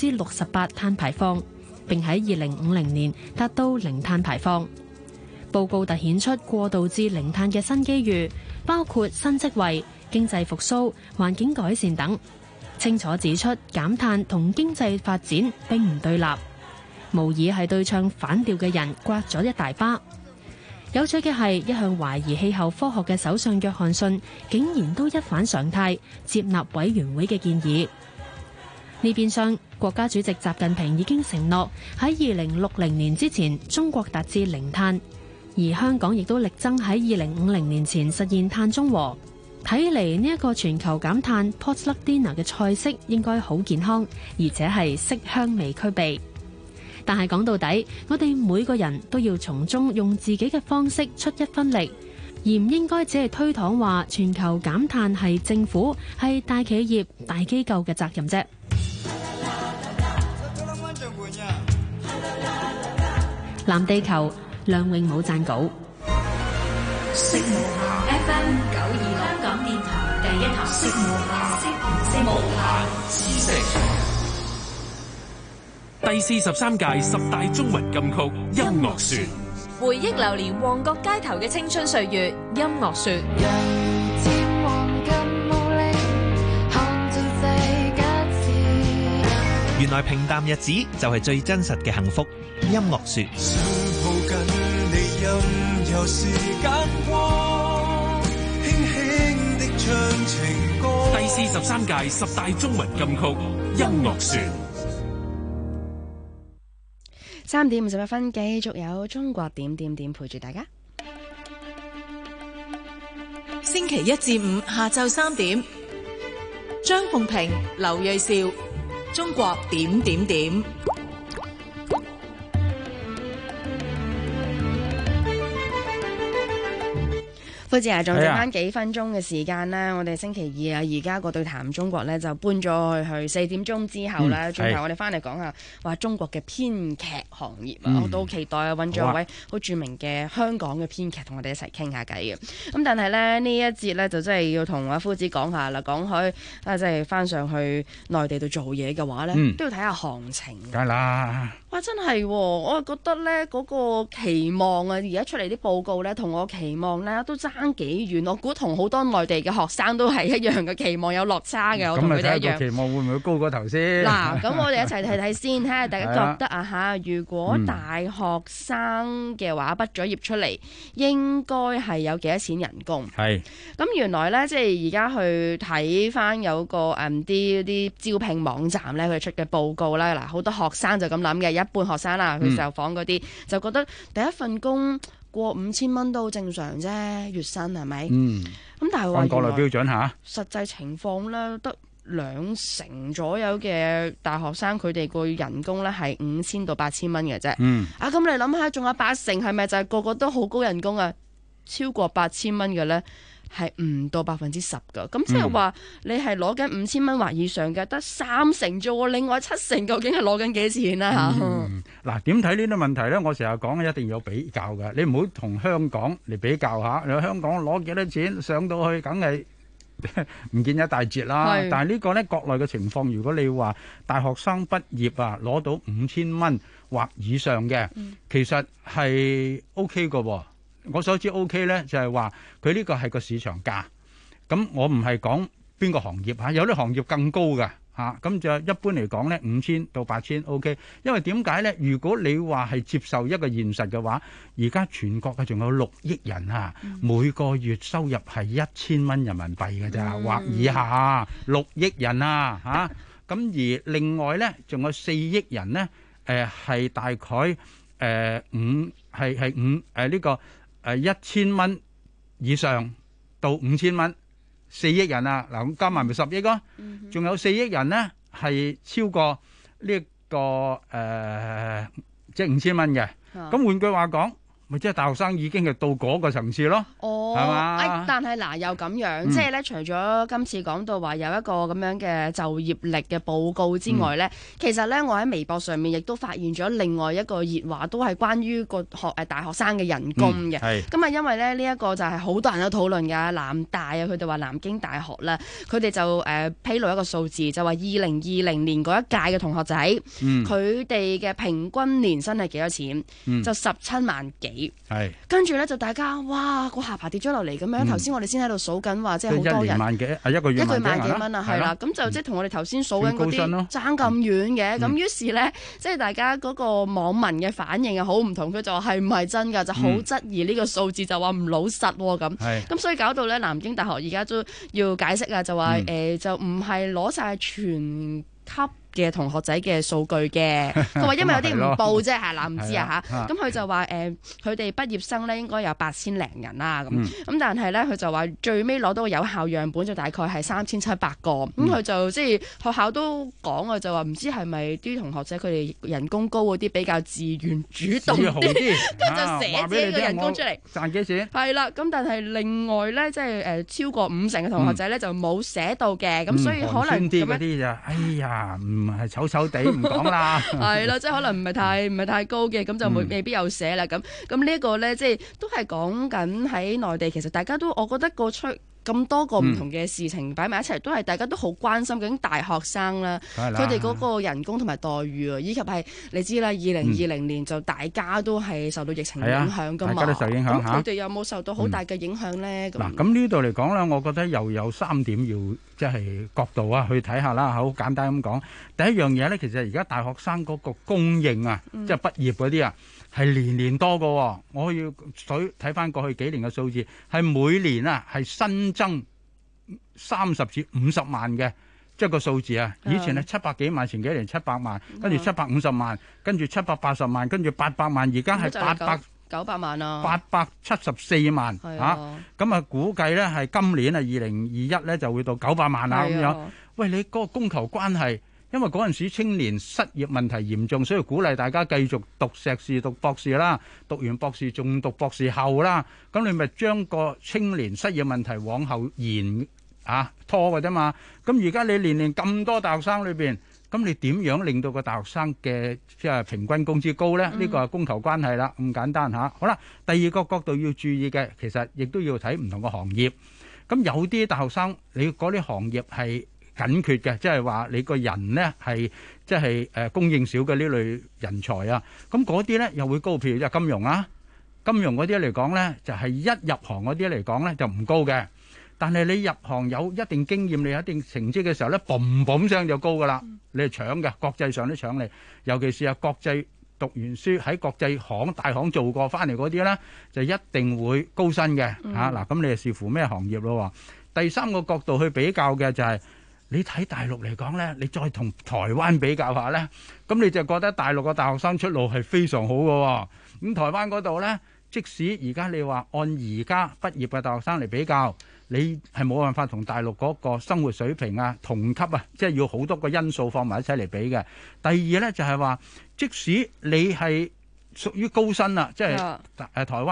68%碳排放，並喺2050年達到零碳排放。報告凸顯出過渡至零碳嘅新機遇，包括新職位、經濟復甦、環境改善等，清楚指出減碳同經濟發展並唔對立，無疑係對唱反調嘅人刮咗一大巴。有趣嘅係，一向懷疑氣候科學嘅首相約翰遜竟然都一反常態，接納委員會嘅建議。呢邊廂，國家主席習近平已經承諾喺2060年之前中國達至零碳，而香港亦都力爭喺2050年前實現碳中和。睇嚟呢一個全球減碳 potluck dinner 嘅菜式應該好健康，而且係色香味俱備。但係講到底，我哋每個人都要從中用自己嘅方式出一分力，而唔應該只係推搪話全球減碳係政府、係大企業、大機構嘅責任啫。藍地球，梁詠武撰稿。 FM 92香港電台第一台，無限知識。 第43屆10大中文金曲音樂說， 回憶流連旺角街頭嘅青春歲月，音樂說。 原來平淡日子就係最真實嘅幸福。音樂說。想抱緊你，任由時間過，輕輕的唱情歌。 第43屆10大中文金曲音樂說。 3點51分，繼續有中國點陪住大家。 星期一至五下晝3點，張鳳平、劉銳紹，中國點。 夫子啊，仲剩翻幾分鐘嘅時間啦，我哋星期二啊，而家個對談中國咧就搬咗去4點鐘之後咧，轉頭我哋翻嚟講下話中國嘅編劇行業啊，我都好期待啊，揾咗一位好著名嘅香港嘅編劇同我哋一齊傾下偈嘅。咁但係咧呢一節咧就真係要同阿夫子講下啦，講開啊，即係翻上去內地度做嘢嘅話咧，都要睇下行情。 梗係啦。 哇！真係，我覺得咧嗰個期望啊，而家出嚟啲報告咧，同我期望咧都爭幾遠。我估同好多內地嘅學生都係一樣嘅期望有落差嘅。我同佢哋一樣。咁啊，睇下個期望會唔會高過頭先？嗱，咁我哋一齊睇睇先，睇下大家覺得啊嚇，如果大學生嘅話畢咗業出嚟，應該係有幾多錢人工？係。咁原來咧，即係而家去睇翻有個啲招聘網站咧，佢出嘅報告啦，嗱，好多學生就咁諗嘅。一半學生啦，佢就訪嗰啲就覺得第一份工過5000蚊都好正常啫，月薪係咪？咁但係話國內標準嚇，實際情況咧得20%左右嘅大學生佢哋個人工咧係5000到8000蚊嘅啫。咁你諗下，仲有80%係咪就係個個都好高人工啊？超過8000蚊嘅咧？ 係唔到10%㗎。咁即係話你係攞緊5000蚊或以上嘅，得30%啫喎，另外70%究竟係攞緊幾錢啦嚇？ 嗱，點睇呢啲問題咧？我成日講一定要比較㗎，你唔好同香港嚟比較下。你香港攞幾多錢上到去，梗係唔見一大截啦。但係呢個咧國內嘅情況，如果你話大學生畢業啊攞到5000蚊或以上嘅，其實係 OK 嘅喎。我所知 OK 咧，就係話佢呢個係個市場價。咁我唔係講邊個行業嚇，有啲行業更高㗎嚇。咁就一般嚟講咧，5000到8000 OK。因為點解咧？如果你話係接受一個現實嘅話，而家全國仲有6億人啊，每個月收入係1000蚊人民幣嘅咋，或以下6億人啊嚇。咁而另外咧，仲有4億人咧，係大概呢個1000蚊以上到5000蚊，4億人啊！嗱，咁加埋咪10億咯。仲有4億人咧係超過呢個即係5000蚊嘅。咁換句話講，咪即係大學生已經係到嗰個層次咯。係嘛？ 但係嗱又咁樣，即係咧，除咗今次講到話有一個咁樣嘅就業力嘅報告之外咧，其實咧我喺微博上面亦都發現咗另外一個熱話，都係關於個大學生嘅人工嘅。咁啊，因為咧呢一個就係好多人都討論㗎，南大啊，佢哋話南京大學咧，佢哋就披露一個數字，就話2020年嗰一屆嘅同學仔，佢哋嘅平均年薪係幾多錢？就17萬幾。跟住咧就大家哇個下巴跌咗落嚟咁樣。頭先我哋先喺度數緊話，即係好多人 1萬幾一個月萬幾蚊啊，係啦。咁就即係同我哋頭先數緊嗰啲爭咁遠嘅。咁於是咧，即係大家嗰個網民嘅反應又好唔同，佢就話係唔係真㗎？就好質疑呢個數字，就話唔老實喎咁。咁所以搞到咧，南京大學而家都要解釋啊，就話就唔係攞晒全級嘅同學仔嘅數據嘅，佢話因為有啲唔報啫，係啦，唔知啊嚇。咁佢就話佢哋畢業生咧應該有8000零人啦，咁但係咧佢就話最尾攞到個有效樣本就大概係3700個，咁佢就即係學校都講啊，就話唔知係咪啲同學仔佢哋人工高嗰啲比較自願主動啲，跟住就寫自己個人工出嚟， 賺幾錢？ 係啦，咁但係另外咧，即係超過50%嘅同學仔咧就冇寫到嘅，咁所以可能啲嗰啲就哎呀唔係醜醜地唔講啦， 係啦，即係可能唔係太高嘅，咁就未必有寫啦。咁呢一個咧，即係都係講緊喺內地，其實大家都我覺得咁多個唔同嘅事情擺埋一齊，都係大家都好關心究竟大學生啦，佢哋嗰個人工同埋待遇啊，以及係你知啦，2020年就大家都係受到疫情影響㗎嘛， 大家都受影響嚇。 佢哋有冇受到好大嘅影響咧？ 嗱，咁呢度嚟講咧，我覺得又有3點要即係角度啊去睇下啦。好簡單咁講，第一樣嘢咧，其實而家大學生嗰個供應啊，即係畢業嗰啲啊，係年年多㗎。我要睇翻過去幾年嘅數字，係每年啊係新增30至50萬嘅，即係個數字啊。以前係700幾萬，前幾年700萬，跟住750萬，跟住780萬，跟住800萬，而家係 900萬啊 ，874萬嚇。咁啊，估計咧係今年啊2021咧就會到900萬啊咁樣。喂，你嗰個供求關係，因為嗰陣時青年失業問題嚴重，所以鼓勵大家繼續讀碩士、讀博士啦，讀完博士仲讀博士後啦。咁你咪將個青年失業問題往後延拖嘅啫嘛。咁而家你年年咁多大學生裏邊，咁你點樣令到個大學生嘅即係平均工資高咧？呢個係供求關係啦，咁簡單嚇。好啦，第二個角度要注意嘅，其實亦都要睇唔同嘅行業。咁有啲大學生，你嗰啲行業係緊缺嘅，即係話你個人咧係即係供應少嘅呢類人才啊。咁嗰啲咧又會高，譬如即係金融啊，金融嗰啲嚟講咧就係一入行嗰啲嚟講咧就唔高嘅。但係你入行有一定經驗，你有一定成績嘅時候咧，嘣嘣聲就高噶啦。你係搶嘅，國際上都搶你。尤其是啊國際讀完書喺國際行大行做過翻嚟嗰啲咧，就一定會高薪嘅嚇。嗱，咁你就視乎咩行業咯。第三個角度去比較嘅就係你睇大陸嚟講咧，你再同台灣比較下咧，咁你就覺得大陸嘅大學生出路係非常好嘅。咁台灣嗰度咧，即使而家你話按而家畢業嘅大學生嚟比較，你係冇辦法同大陸嗰個生活水平啊同級啊，即係要好多個因素放埋一齊嚟比嘅。第二呢，就係話，即使你係屬於高薪啦，即係台灣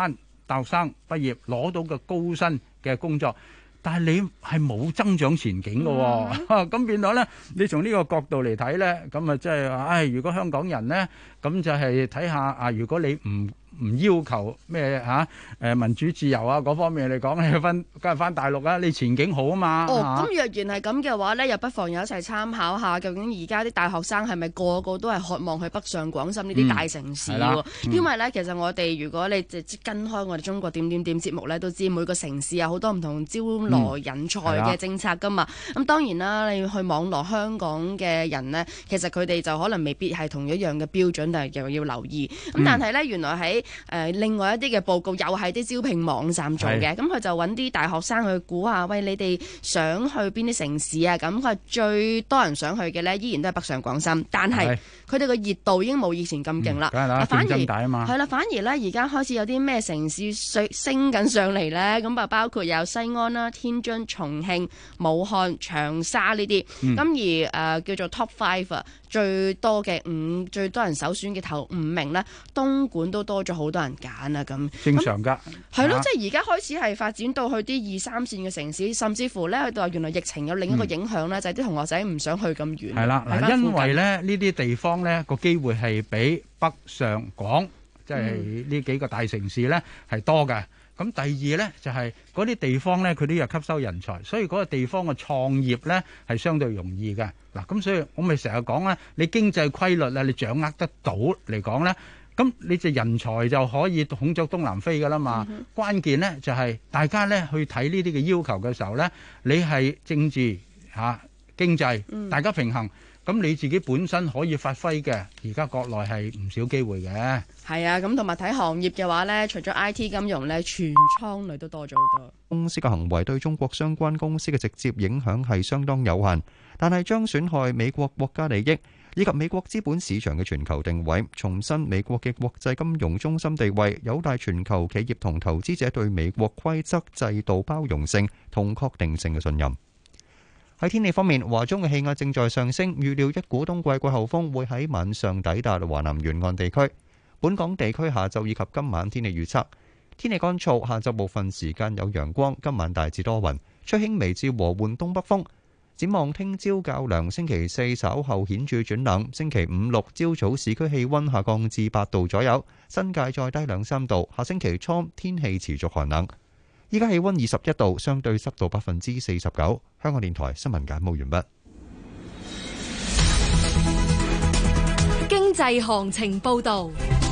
大學生畢業攞到個高薪嘅工作，但係你係冇增長前景嘅喎，咁變咗咧，你從呢個角度嚟睇咧，咁啊即係話，如果香港人咧，咁就係睇下啊，如果你唔要求咩民主自由啊嗰方面嚟講，你梗係翻大陸啊，你前景好啊嘛。 咁若然係咁嘅話咧，又不妨有一齊參考下，究竟而家啲大學生係咪個個都係渴望去北上廣深呢啲大城市喎？因為咧，其實我哋如果你跟開我哋中國點節目咧，都知每個城市有好多唔同招來人才嘅政策噶嘛。咁當然啦，你去網羅香港嘅人呢，其實佢哋就可能未必係同一樣嘅標準，但係又要留意。咁但係咧，原來喺另外一啲嘅報告又係啲招聘網站做嘅，咁佢就揾啲大學生去估下，喂，你哋想去邊啲城市啊？咁佢話最多人想去嘅呢，依然都係北上廣深，但係佢哋個熱度已經冇以前咁勁啦。反而競爭大啊嘛。係啦，反而呢，而家開始有啲咩城市升緊上嚟呢？咁啊包括有西安啦、天津、重慶、武漢、長沙呢啲。咁而叫做 Top 5最多人首選嘅頭5名呢，東莞都多咗好多人揀啊！咁正常㗎， 係咯，即係而家開始係發展到去啲2、3線嘅城市，甚至乎咧去到話原來疫情有另一個影響咧，就係啲同學仔唔想去咁遠。係啦， 嗱，因為咧呢啲地方咧個機會係比北上廣，即係呢幾個大城市咧係多嘅。咁第二咧就係嗰啲地方咧，佢都要吸收人才，所以嗰個地方嘅創業咧係相對容易嘅。嗱，咁所以我咪成日講咧，你經濟規律啊，你掌握得到嚟講咧，咁你就人才就可以孔雀東南飛噶啦嘛。關鍵咧就係大家咧去睇呢啲嘅要求嘅時候咧，你係政治經濟大家平衡。咁你自己本身可以發揮嘅，而家國內係唔少機會嘅。 係啊，咁同埋睇行業嘅話呢，除咗 IT 金融呢，全倉類都多咗好多。 公司嘅行為對中國相關公司嘅直接影響係相當有限，但係將損害美國國家利益以及美國資本市場嘅全球定位，重申美國嘅國際金融中心地位，有賴全球企業同投資者對美國規則、制度包容性同確定性嘅信任。喺天氣方面，華中嘅氣壓正在上升，預料一股冬季季候風會喺晚上抵達華南沿岸地區。本港地區下晝以及今晚天氣預測：天氣乾燥，下晝部分時間有陽光，今晚大致多雲，吹輕微至和緩東北風。展望聽朝較涼，星期四稍後顯著轉冷，星期5、6朝早市區氣溫下降至8度左右，新界再低2-3度。下星期初天氣持續寒冷。依家氣溫21度，相對濕度49%。香港電台新聞簡報完畢。 經濟行情報導，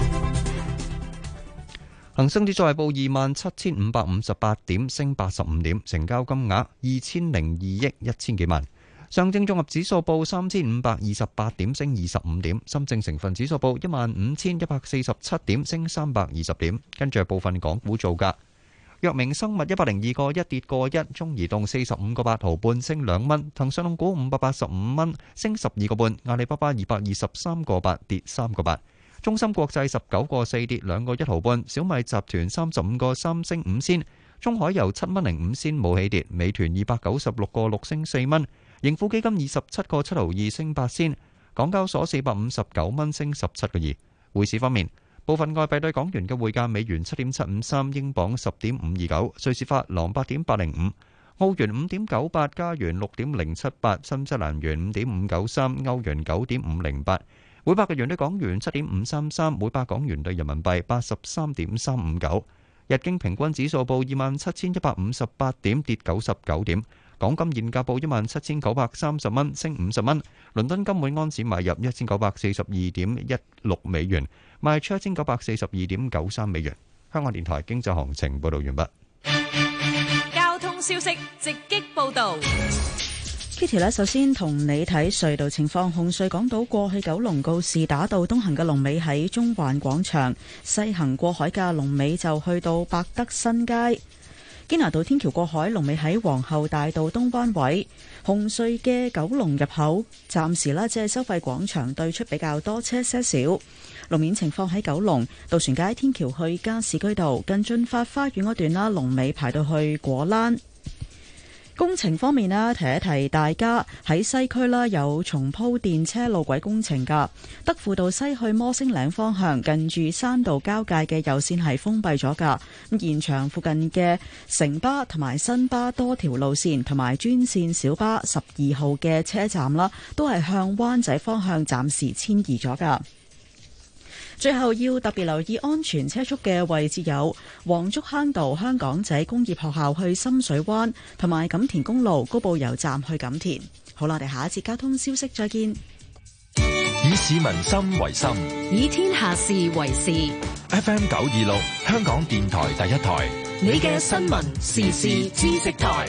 恒生指數係報27,558點，升85點，成交金額2002億1000幾萬。上證綜合指數報3528點，升25點。深證成分指數報15147點，升320點。跟住部分港股造價。藥明生物102個1跌個1，中移動45個8毫半升2蚊，騰訊控股585蚊升12個半，阿里巴巴223個8跌3個8，中芯國際19個4跌2個1毫半，小米集團35個3升5仙，中海油7蚊05仙冇起跌，美團296個6升4蚊，盈富基金27個7毫2升8仙，港交所459蚊升17個2。匯市方面。部分外幣對港元嘅匯價：美元7.753，英鎊10.529，瑞士法郎8.805，澳元5.98，加元6.078，新西蘭元5.593，歐元9.508，每百日元對港元7.533，每百港元對人民幣83.359。日經平均指數報27,158點，跌99點。港金現價報17,930蚊，升50蚊。倫敦金每安士買入1942.16美元，賣出1942.93美元。香港電台經濟行情報道完畢。 交通消息直擊報道。 Kitty 呢，首先同你睇隧道情況。紅隧港島過去九龍告士打道東行嘅龍尾喺中環廣場，西行過海嘅龍尾就去到百德新街。堅拿道天橋過海龍尾喺皇后大道東灣位。紅隧嘅九龍入口暫時只係收費廣場對出比較多車些少。路面情況喺九龍渡船街天橋去加士居道近駿發花園嗰段啦，龍尾排到去果欄。 工程方面呢，提一提大家喺西區啦，有重鋪電車路軌工程㗎。德輔道西去摩星嶺方向，近住山道交界嘅右線係封閉咗㗎。咁現場附近嘅城巴同埋新巴多條路線同埋專線小巴12號嘅車站啦，都係向灣仔方向暫時遷移咗㗎。最後要特別留意安全車速嘅位置有黃竹坑道香港仔工業學校去深水灣，同埋錦田公路高埗油站去錦田。好啦，我哋下一節交通消息再見。 以市民心為心， 以天下事為事。 FM 926香港電台第一台， 你嘅新聞時事知識台。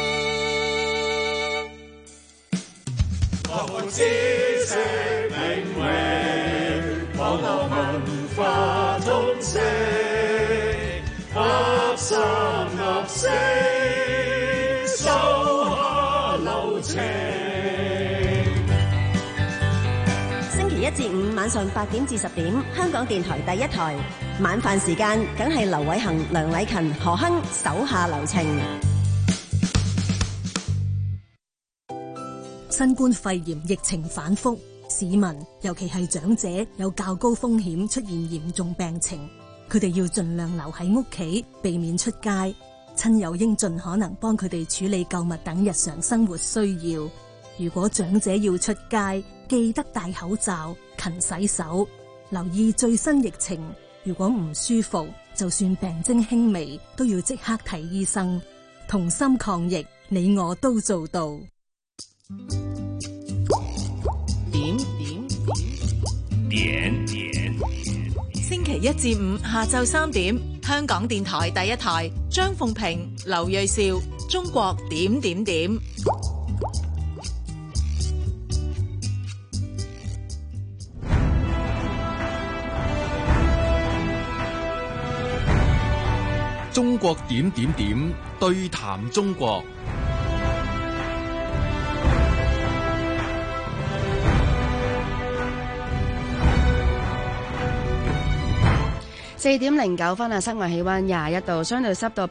知識領域，網絡文化通識，合心合色，手下留情。 星期一至五晚上8點至10點，香港電台第一台晚飯時間，梗係劉偉恒、梁禮勤、何亨手下留情。 新冠肺炎疫情反覆，市民尤其係長者有較高風險出現嚴重病情，佢哋要盡量留喺屋企，避免出街。親友應盡可能幫佢哋處理購物等日常生活需要。如果長者要出街，記得戴口罩、勤洗手，留意最新疫情。如果唔舒服，就算病徵輕微，都要即刻睇醫生。同心抗疫，你我都做到。 點，星期一至五下晝3點，香港電台第一台，張鳳平、劉銳紹，中國點點點。 中國點點點，對談中國。 4點09分啊，室外氣溫21度，相對濕度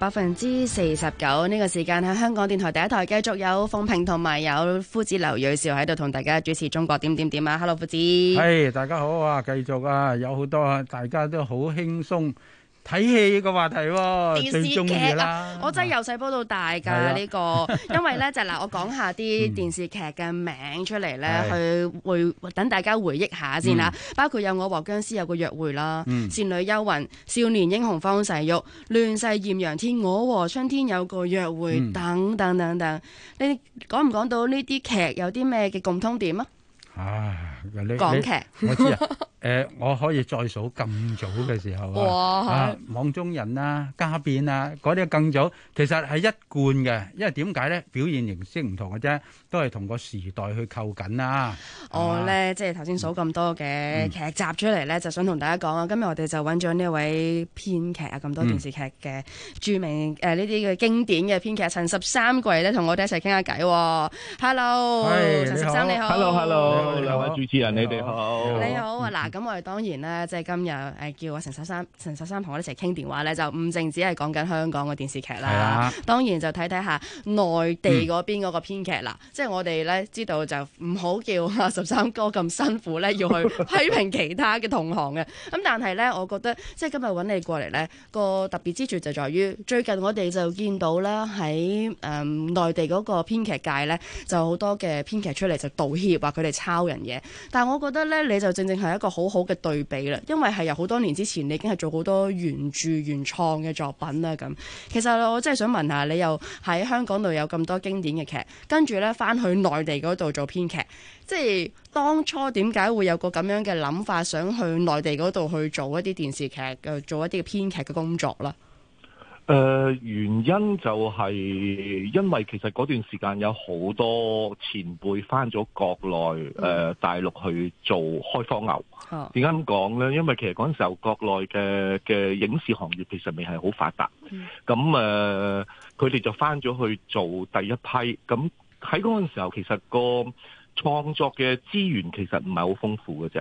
49%。呢個時間喺香港電台第一台，繼續有鳳平同埋有夫子劉銳紹喺度同大家主持中國點點點啊 ！Hello， 夫子。 係大家好啊，繼續啊，有好多大家都好輕鬆。睇戲個話題喎，最中意啦！ 我真係由細煲到大㗎呢個，因為咧就嗱，我講下啲電視劇嘅名出嚟咧，去會等大家回憶下先啦。包括有《我和殭屍有個約會》啦，《倩女幽魂》、《少年英雄方世玉》、《亂世艷陽天》、《我和春天有個約會》等等等等。你講唔講到呢啲劇有啲咩嘅共通點啊？港劇我知啊。我可以再數咁早嘅時候網中人啊、家變啊嗰啲更早，其實係一貫嘅，因為點解咧？表現形式唔同嘅啫，都係同個時代去扣緊啦。 我咧即係頭先數咁多嘅劇集出嚟咧，就想同大家講啊。今日我哋就揾咗呢位編劇啊，咁多電視劇嘅著名呢啲嘅經典嘅編劇陳13貴咧，同我哋一齊傾下偈。Hello， 陳13你好。 Hello， 兩位主持人你哋好。 你好啊，嗱。咁我哋當然咧，即係今日叫阿陳13同我哋一齊傾電話咧，就唔淨止係講緊香港嘅電視劇啦。當然就睇睇下內地嗰邊嗰個編劇啦。即係我哋咧知道就唔好叫阿13哥咁辛苦咧，要去批評其他嘅同行嘅。咁但係咧，我覺得即係今日揾你過嚟咧，個特別之處就在於最近我哋就見到啦，喺內地嗰個編劇界咧，就好多嘅編劇出嚟就道歉話佢哋抄人嘢。但係我覺得咧，你就正正係一個好嘅對比啦，因為係由好多年之前你已經係做好多原著原創嘅作品啦。咁其實我真係想問下，你又喺香港度有咁多經典嘅劇，跟住咧翻去內地嗰度做編劇，即係當初點解會有個咁樣嘅諗法，想去內地嗰度去做一啲電視劇做一啲嘅編劇嘅工作啦？ 原因就係因為其實嗰段時間有好多前輩返咗國內大陸去做開荒牛。點解咁講呢？因為其實嗰陣時候國內嘅影視行業其實未係好發達。咁佢哋就返咗去做第一批。咁喺嗰陣時候其實個創作嘅資源其實唔係好豐富嘅啫。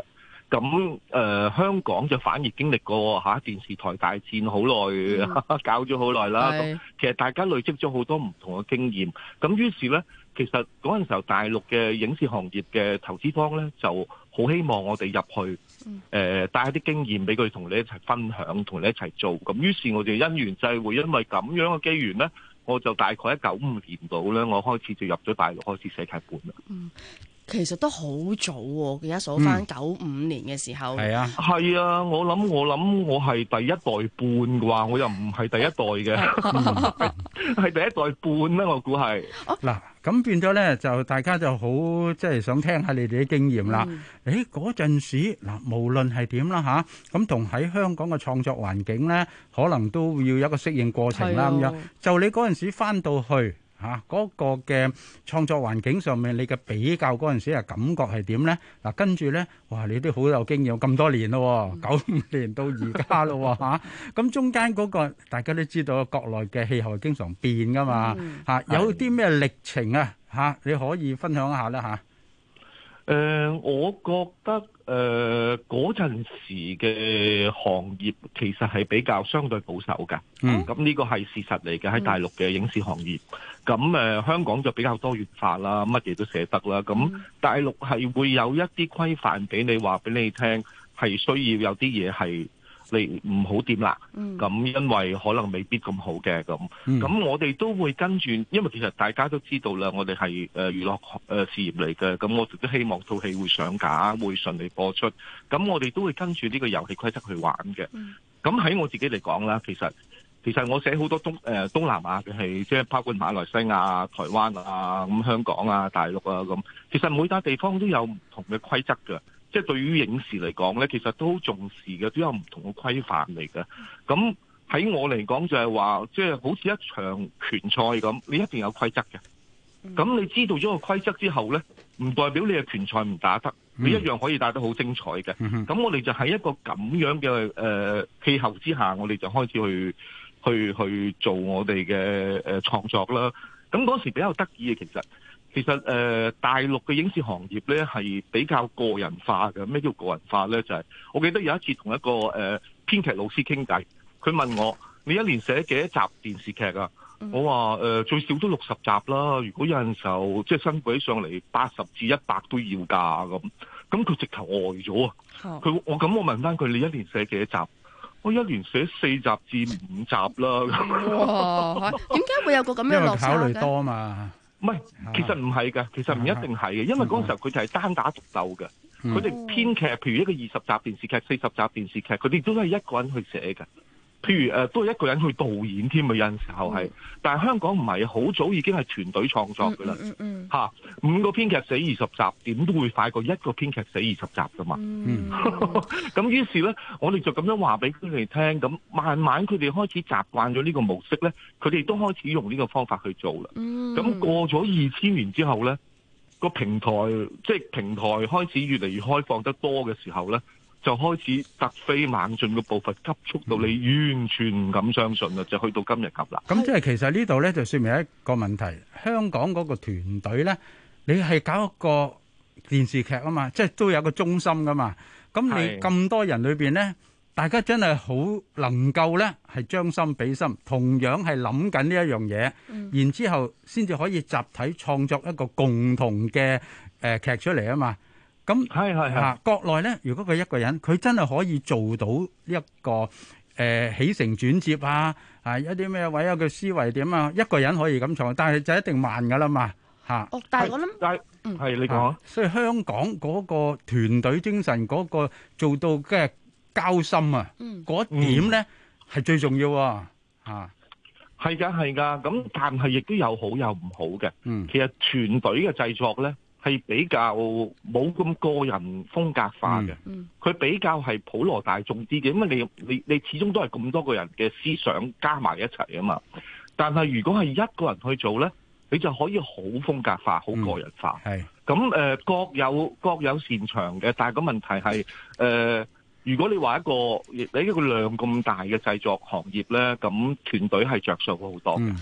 咁香港就反而經歷過電視台大戰好耐，搞咗好耐啦。咁其實大家累積咗好多唔同嘅經驗。咁於是咧，其實嗰陣時候大陸嘅影視行業嘅投資方咧，就好希望我哋入去，帶一啲經驗俾佢同你一齊分享，同你一齊做。咁於是我哋因緣際會，因為咁樣嘅機緣咧，我就大概喺95年度咧，我開始就入咗大陸開始寫劇本啦。 其實都好早喎，而家數翻95年嘅時候。 係啊， 係啊，我諗我係第一代半嘅話，我又唔係第一代嘅，係第一代半啦，我估係。 嗱，咁變咗咧，就大家就好即係想聽下你哋啲經驗啦。嗰陣時嗱，無論係點啦嚇，咁同喺香港嘅創作環境咧，可能都要有一個適應過程啦咁樣。就你嗰陣時翻到去。嗰個嘅創作環境上面，你嘅比較嗰陣時嘅感覺係點咧？嗱，跟住咧，哇！你都好有經驗，咁多年咯，95年到而家咯嚇。咁中間嗰個大家都知道，國內嘅氣候係經常變噶嘛嚇。有啲咩歷程啊嚇？你可以分享一下啦嚇。 我覺得嗰陣時嘅行業其實係比較相對保守嘅。咁呢個係事實嚟嘅，喺大陸嘅影視行業。咁香港就比較多元化啦，乜嘢都寫得啦。咁大陸係會有一啲規範俾你，話俾你聽，係需要有啲嘢係你唔好掂啦。咁因為可能未必咁好嘅咁。咁我哋都會跟住，因為其實大家都知道啦，我哋係娛樂事業嚟嘅。咁我哋都希望套戲會上架，會順利播出。咁我哋都會跟住呢個遊戲規則去玩嘅。咁喺我自己嚟講啦，其實我寫好多東南亞嘅戲，即係包括馬來西亞、台灣啊、咁香港啊、大陸啊咁。其實每笪地方都有唔同嘅規則嘅，即係對於影視嚟講咧，其實都好重視嘅，都有唔同嘅規範嚟嘅。咁喺我嚟講就係話，即係好似一場拳賽咁，你一定有規則嘅。咁你知道咗個規則之後咧，唔代表你嘅拳賽唔打得，你一樣可以打得好精彩嘅。咁我哋就喺一個咁樣嘅氣候之下，我哋就開始去做我哋嘅創作啦。咁嗰時比較得意嘅，其實大陸嘅影視行業咧係比較個人化嘅。咩叫個人化咧？就係我記得有一次同一個編劇老師傾偈，佢問我：你一年寫幾多集電視劇啊？我話最少都60集啦。如果有陣時候即係新鬼上嚟80至100都要㗎咁。咁佢直頭呆咗啊！我問翻佢：你一年寫幾多集？我一年寫4集至5集啦。 哇！點解會有個咁樣落差嘅？ 因為考慮多嘛。 唔係，其實唔係嘅，其實唔一定係嘅，因為嗰陣時候佢就係單打獨鬥嘅。佢哋編劇，譬如一個20集電視劇、40集電視劇，佢哋都係一個人去寫嘅。譬如都係一個人去導演添啊，有陣時候係。但係香港唔係，好早已經係團隊創作㗎啦。5個編劇寫20集，點都會快過一個編劇寫20集㗎嘛。咁於是咧，我哋就咁樣話俾佢哋聽，咁慢慢佢哋開始習慣咗呢個模式咧，佢哋都開始用呢個方法去做啦。咁過咗2000年之後咧，個平台開始越嚟越開放得多嘅時候咧，就開始突飛猛進嘅步伐急速到你完全唔敢相信啦，就去到今日咁啦。 咁即係其實呢度咧就說明一個問題，香港嗰個團隊咧，你係搞一個電視劇啊嘛，即係都有個中心噶嘛。咁你咁多人裏邊咧，大家真係好能夠咧係將心比心，同樣係諗緊呢一樣嘢，然之後先至可以集體創作一個共同嘅劇出嚟啊嘛。咁係國內咧，如果佢一個人，佢真係可以做到一個起承轉接啊，一啲咩位啊，佢思維點啊，一個人可以咁創，但係就一定慢噶啦嘛嚇。 但係我諗， 係你講， 所以香港嗰個團隊精神嗰個做到嘅交心啊，嗰一點咧係最重要啊嚇。 係㗎，咁但係亦都有好有唔好嘅。其實團隊嘅製作咧，係比較冇咁個人風格化嘅，佢比較係普羅大眾啲嘅，因為你始終都係咁多個人嘅思想加埋一齊啊嘛。但係如果係一個人去做呢，你就可以好風格化、好個人化。咁各有擅長嘅，但係個問題係如果你話你一個量咁大嘅製作行業呢，咁團隊係着數好多嘅。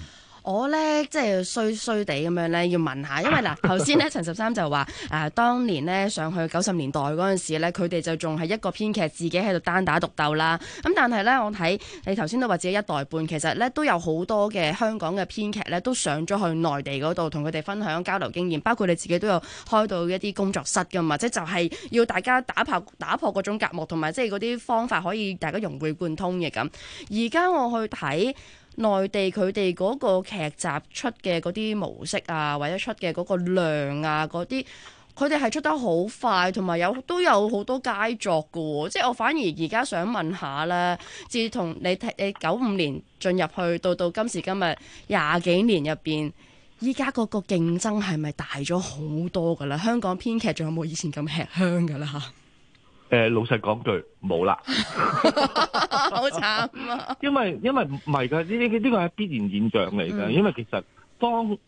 我咧即係衰地咁樣咧，要問下，因為嗱頭先咧陳十三就話當年咧上去90年代嗰陣時咧，佢哋就仲係一個編劇自己喺度單打獨鬥啦。咁但係咧，我睇你頭先都話自己一代半，其實咧都有好多嘅香港嘅編劇咧都上咗去內地嗰度同佢哋分享交流經驗，包括你自己都有開到一啲工作室噶嘛，即係就係要大家打破嗰種隔膜，同埋即係嗰啲方法可以大家融會貫通嘅咁。而家我去睇內地佢哋嗰個劇集出嘅嗰啲模式啊，或者出嘅嗰個量啊，嗰啲佢哋係出得好快，同埋都有好多佳作㗎喎。即係我反而而家想問下咧，自從你95年進入去到今時今日20幾年入邊，依家嗰個競爭係咪大咗好多㗎啦？香港編劇仲有冇以前咁吃香㗎啦？ 老實講句冇啦， 好慘啊！ 因為唔係㗎，呢個係必然現象嚟㗎。因為其實當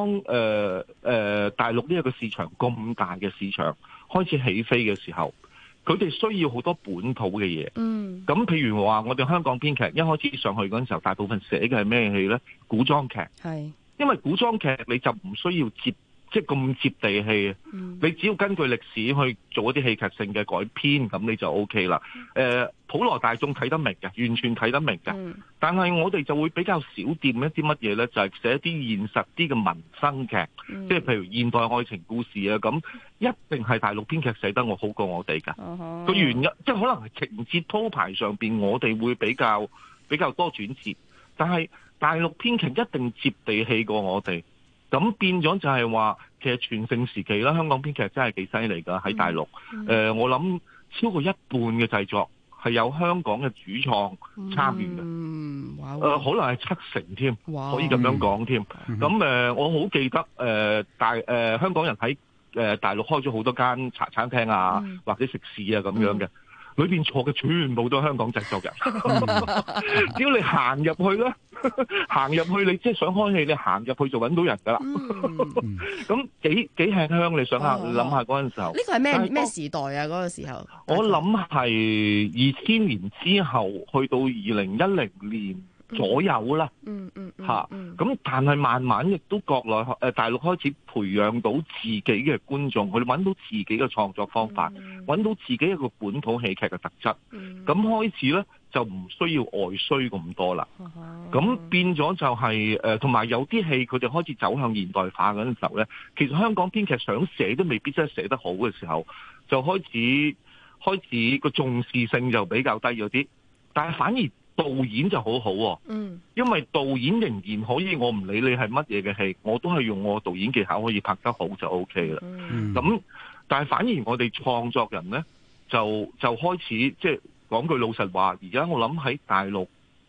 大陸呢一個市場咁大嘅市場開始起飛嘅時候，佢哋需要好多本土嘅嘢。咁譬如話，我哋香港編劇一開始上去嗰陣時候，大部分寫嘅係咩戲呢？古裝劇。係，因為古裝劇你就唔需要即係咁接地氣，你只要根據歷史去做一啲戲劇性嘅改編，咁你就 OK 啦。普羅大眾睇得明嘅，完全睇得明嘅。但係我哋就會比較少掂一啲乜嘢呢？就係寫一啲現實啲嘅民生劇，即係譬如現代愛情故事啊，咁一定係大陸編劇寫得好過我哋㗎。個原因即係可能係情節鋪排上邊，我哋會比較多轉折，但係大陸編劇一定接地氣過我哋。咁變咗就係話，其實全盛時期啦，香港編劇真係幾犀利㗎喺大陸。我諗超過一半嘅製作係有香港嘅主創參與嘅。可能係70成添，可以咁樣講添。咁我好記得香港人喺大陸開咗好多間茶餐廳啊，或者食肆啊咁樣嘅。裏邊坐嘅全部都係香港製作人，只要你行入去咧，你即係想開戲，你行入去就揾到人噶啦。咁幾吃香，你想下諗下嗰陣時候。呢個係咩時代啊？嗰個時候，我諗係2000年之後，去到2010年左右啦。咁但係慢慢亦都國內大陸開始培養到自己嘅觀眾，佢哋揾到自己嘅創作方法，揾到自己一個本土戲劇嘅特質。咁開始呢，就唔需要外需咁多啦。咁變咗就係同埋有啲戲佢哋開始走向現代化嗰陣時候呢，其實香港編劇想寫都未必真係寫得好嘅時候，就開始個重視性就比較低咗啲，但係反而導演就好好，因為導演仍然可以，我唔理你係乜嘢嘅戲，我都係用我導演技巧可以拍得好就 OK 啦。咁但係反而我哋創作人呢，就開始即係講句老實話，而家我諗喺大陸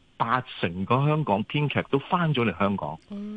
8成個香港編劇都翻咗嚟香港。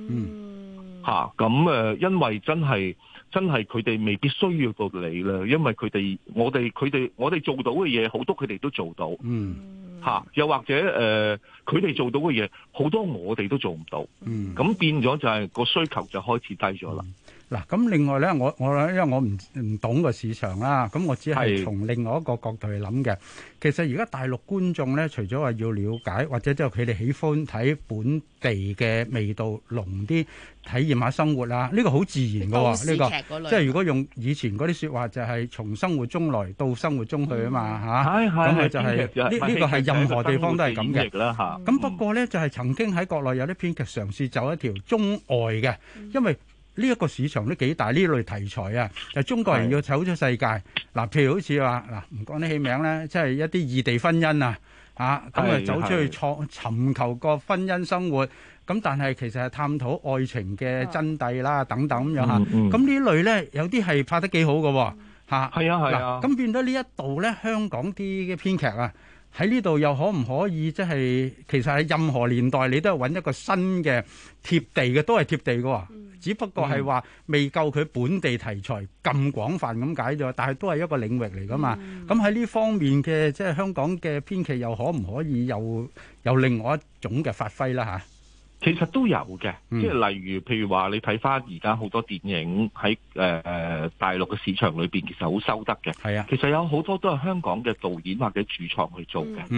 因為真係佢哋未必需要到你啦，因為我哋做到嘅嘢好多，佢哋都做到。又或者佢哋做到嘅嘢好多，我哋都做唔到。咁變咗就係個需求就開始低咗啦。 嗱，咁另外咧，我因為我唔懂個市場啦，咁我只係從另外一個角度去諗嘅。其實而家大陸觀眾咧，除咗話要了解，或者即係佢哋喜歡睇本地嘅味道濃啲，體驗下生活啊，呢個好自然㗎喎。呢個即係如果用以前嗰啲説話，就係從生活中來到生活中去啊嘛嚇。咁佢就係呢個係任何地方都係咁嘅。咁不過咧，就係曾經喺國內有啲編劇嘗試走一條中外嘅，因為呢一個市場都幾大，呢類題材啊，就中國人要走出世界。嗱，譬如好似話嗱，唔講啲戲名咧，即係一啲異地婚姻啊，咁走出去尋求個婚姻生活，咁但係其實係探討愛情嘅真諦啦，等等咁樣嚇。咁呢類咧，有啲係拍得幾好嘅喎嚇。係啊。咁變咗呢一度咧，香港啲嘅編劇啊，喺呢度又可唔可以即係其實喺任何年代你都係揾一個新嘅貼地嘅，都係貼地嘅喎。只不過係話未夠佢本地題材咁廣泛咁解咗，但係都係一個領域嚟噶嘛。咁喺呢方面嘅即係香港嘅編劇又可唔可以有另外一種嘅發揮啦嚇？ 其實都有嘅，即係例如譬如話你睇翻而家好多電影喺大陸嘅市場裏邊，其實好收得嘅。係啊，其實有好多都係香港嘅導演或者主創去做嘅。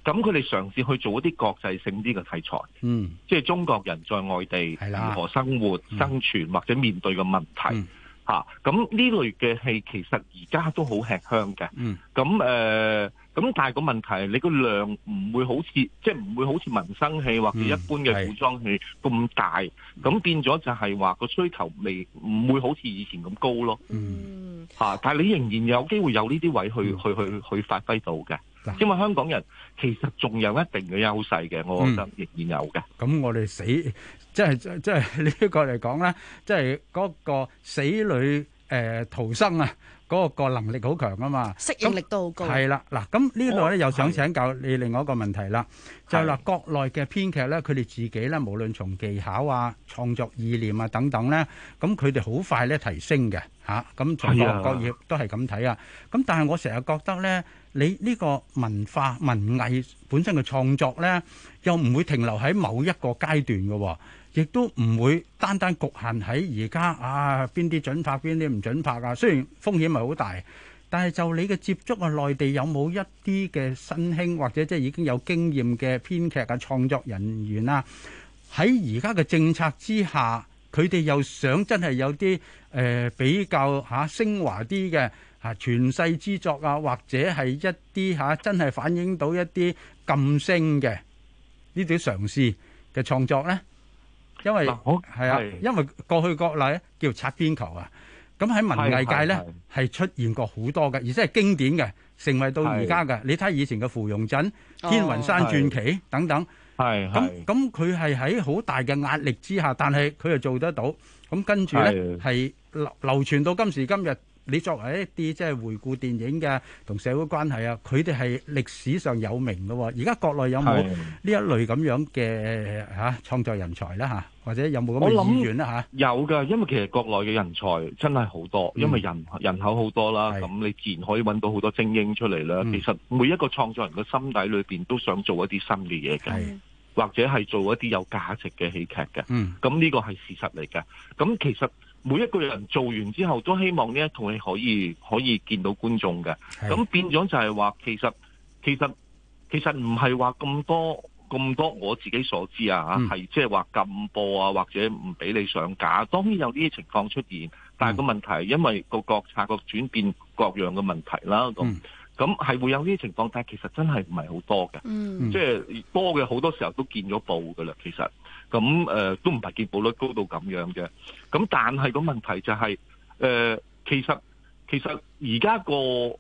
咁佢哋嘗試去做一啲國際性啲嘅題材，即係中國人在外地如何生活、生存或者面對嘅問題嚇。咁呢類嘅戲其實而家都好吃香嘅。咁但係個問題，你個量唔會好似即係唔會好似民生戲或者一般嘅古裝戲咁大，咁變咗就係話個需求唔會好似以前咁高咯。但係你仍然有機會有呢啲位去發揮到嘅。因為香港人其實仲有一定嘅優勢嘅，我覺得仍然有嘅。 咁我哋即係呢個嚟講咧，即係嗰個死裏逃生啊，嗰個能力好強啊嘛， 適應力都好高。 係啦，嗱，咁呢度咧又想請教你另外一個問題啦，就係嗱，國內嘅編劇咧，佢哋自己咧，無論從技巧啊、創作意念啊等等咧，咁佢哋好快咧提升嘅嚇，咁從各業都係咁睇啊。咁但係我成日覺得咧，你呢個文化文藝本身嘅創作咧，又唔會停留喺某一個階段嘅喎。亦都唔會單單局限喺而家邊啲準拍邊啲唔準拍啊。雖然風險係好大，但係就你嘅接觸啊，內地有冇一啲嘅新興或者即係已經有經驗嘅編劇啊、創作人員啊，喺而家嘅政策之下，佢哋又想真係有啲比較昇華啲嘅傳世之作啊，或者係一啲真係反映到一啲禁聲嘅呢啲嘗試嘅創作呢？因為因為過去國內叫擦邊球啊，咁喺文藝界咧係出現過好多嘅，而且係經典嘅，成為到而家嘅。你睇以前嘅芙蓉鎮、天雲山傳奇等等，咁佢係喺好大嘅壓力之下，但係佢又做得到。咁跟住咧係流傳到今時今日。你作為一啲即係回顧電影嘅同社會關係啊，佢哋係歷史上有名嘅喎。而家國內有冇呢一類咁樣嘅創作人才咧嚇，或者有冇咁嘅意願咧嚇？ 有㗎，因為其實國內嘅人才真係好多，因為人口好多啦，咁你自然可以揾到好多精英出嚟啦。其實每一個創作人嘅心底裏邊都想做一啲新嘅嘢嘅，或者係做一啲有價值嘅戲劇嘅。咁呢個係事實嚟嘅。咁其實每一個人做完之後都希望呢一套戲可以見到觀眾嘅，咁變咗就係話其實唔係話咁多我自己所知啊，係即係話禁播啊，或者唔俾你上架，當然有呢啲情況出現，但係個問題因為個國策個轉變各樣嘅問題啦，咁係會有呢啲情況，但係其實真係唔係好多嘅，即係多嘅好多時候都見咗報㗎啦，其實。咁都唔係見報率高到咁樣嘅，咁但係個問題就係其實而家個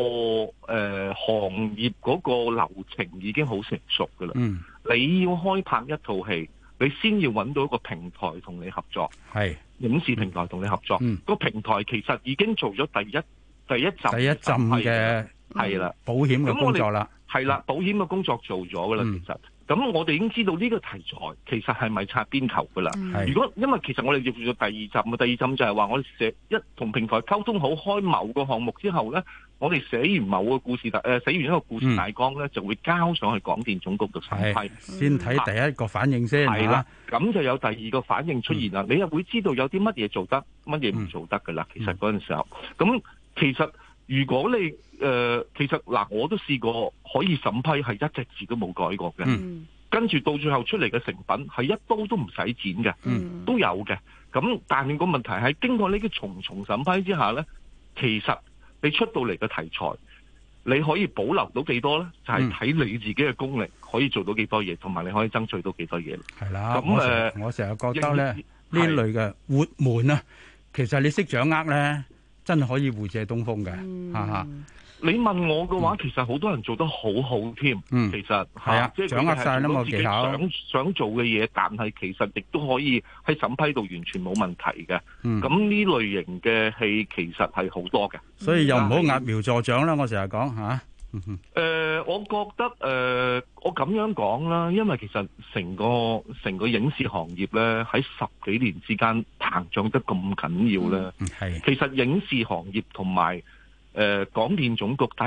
行業嗰個流程已經好成熟㗎啦。你要開拍一套戲，你先要揾到一個平台同你合作，影視平台同你合作。個平台其實已經做咗第一陣嘅係啦保險嘅工作啦，係啦保險嘅工作做咗㗎啦，其實。咁我哋已經知道呢個題材其實係咪擦邊球㗎啦？因為其實我哋要做第二陣，第二陣就係話我哋同平台溝通好開某個項目之後咧，我哋寫完某個故事寫完一個故事大綱咧，就會交上去廣電總局度審批， 先睇第一個反應先。 係啦，咁就有第二個反應出現啦。你又會知道有啲乜嘢做得，乜嘢唔做得㗎啦。其實嗰陣時候，咁其實如果你其實嗱，我都試過可以審批係一隻字都冇改過嘅，跟住到最後出嚟嘅成品係一刀都唔使剪嘅，都有嘅。咁但係個問題係經過呢啲重重審批之下呢，其實你出到嚟嘅題材，你可以保留到幾多呢？就係睇你自己嘅功力可以做到幾多嘢，同埋你可以爭取到幾多嘢。係啦， 咁我成日覺得咧呢類嘅活門啊，其實你識掌握呢，真係可以互借東風嘅。 你問我嘅話，其實好多人做得好好添。其實係啊，即係掌握晒啦嘛技巧，想做嘅嘢，但係其實亦都可以喺審批度完全冇問題嘅。咁呢類型嘅戲其實係好多嘅， 所以又唔好揠苗助長啦。我成日講嚇。 我覺得我咁樣講啦，因為其實成個影視行業咧喺10幾年之間膨脹得咁緊要咧。其實影視行業同埋廣電總局，大家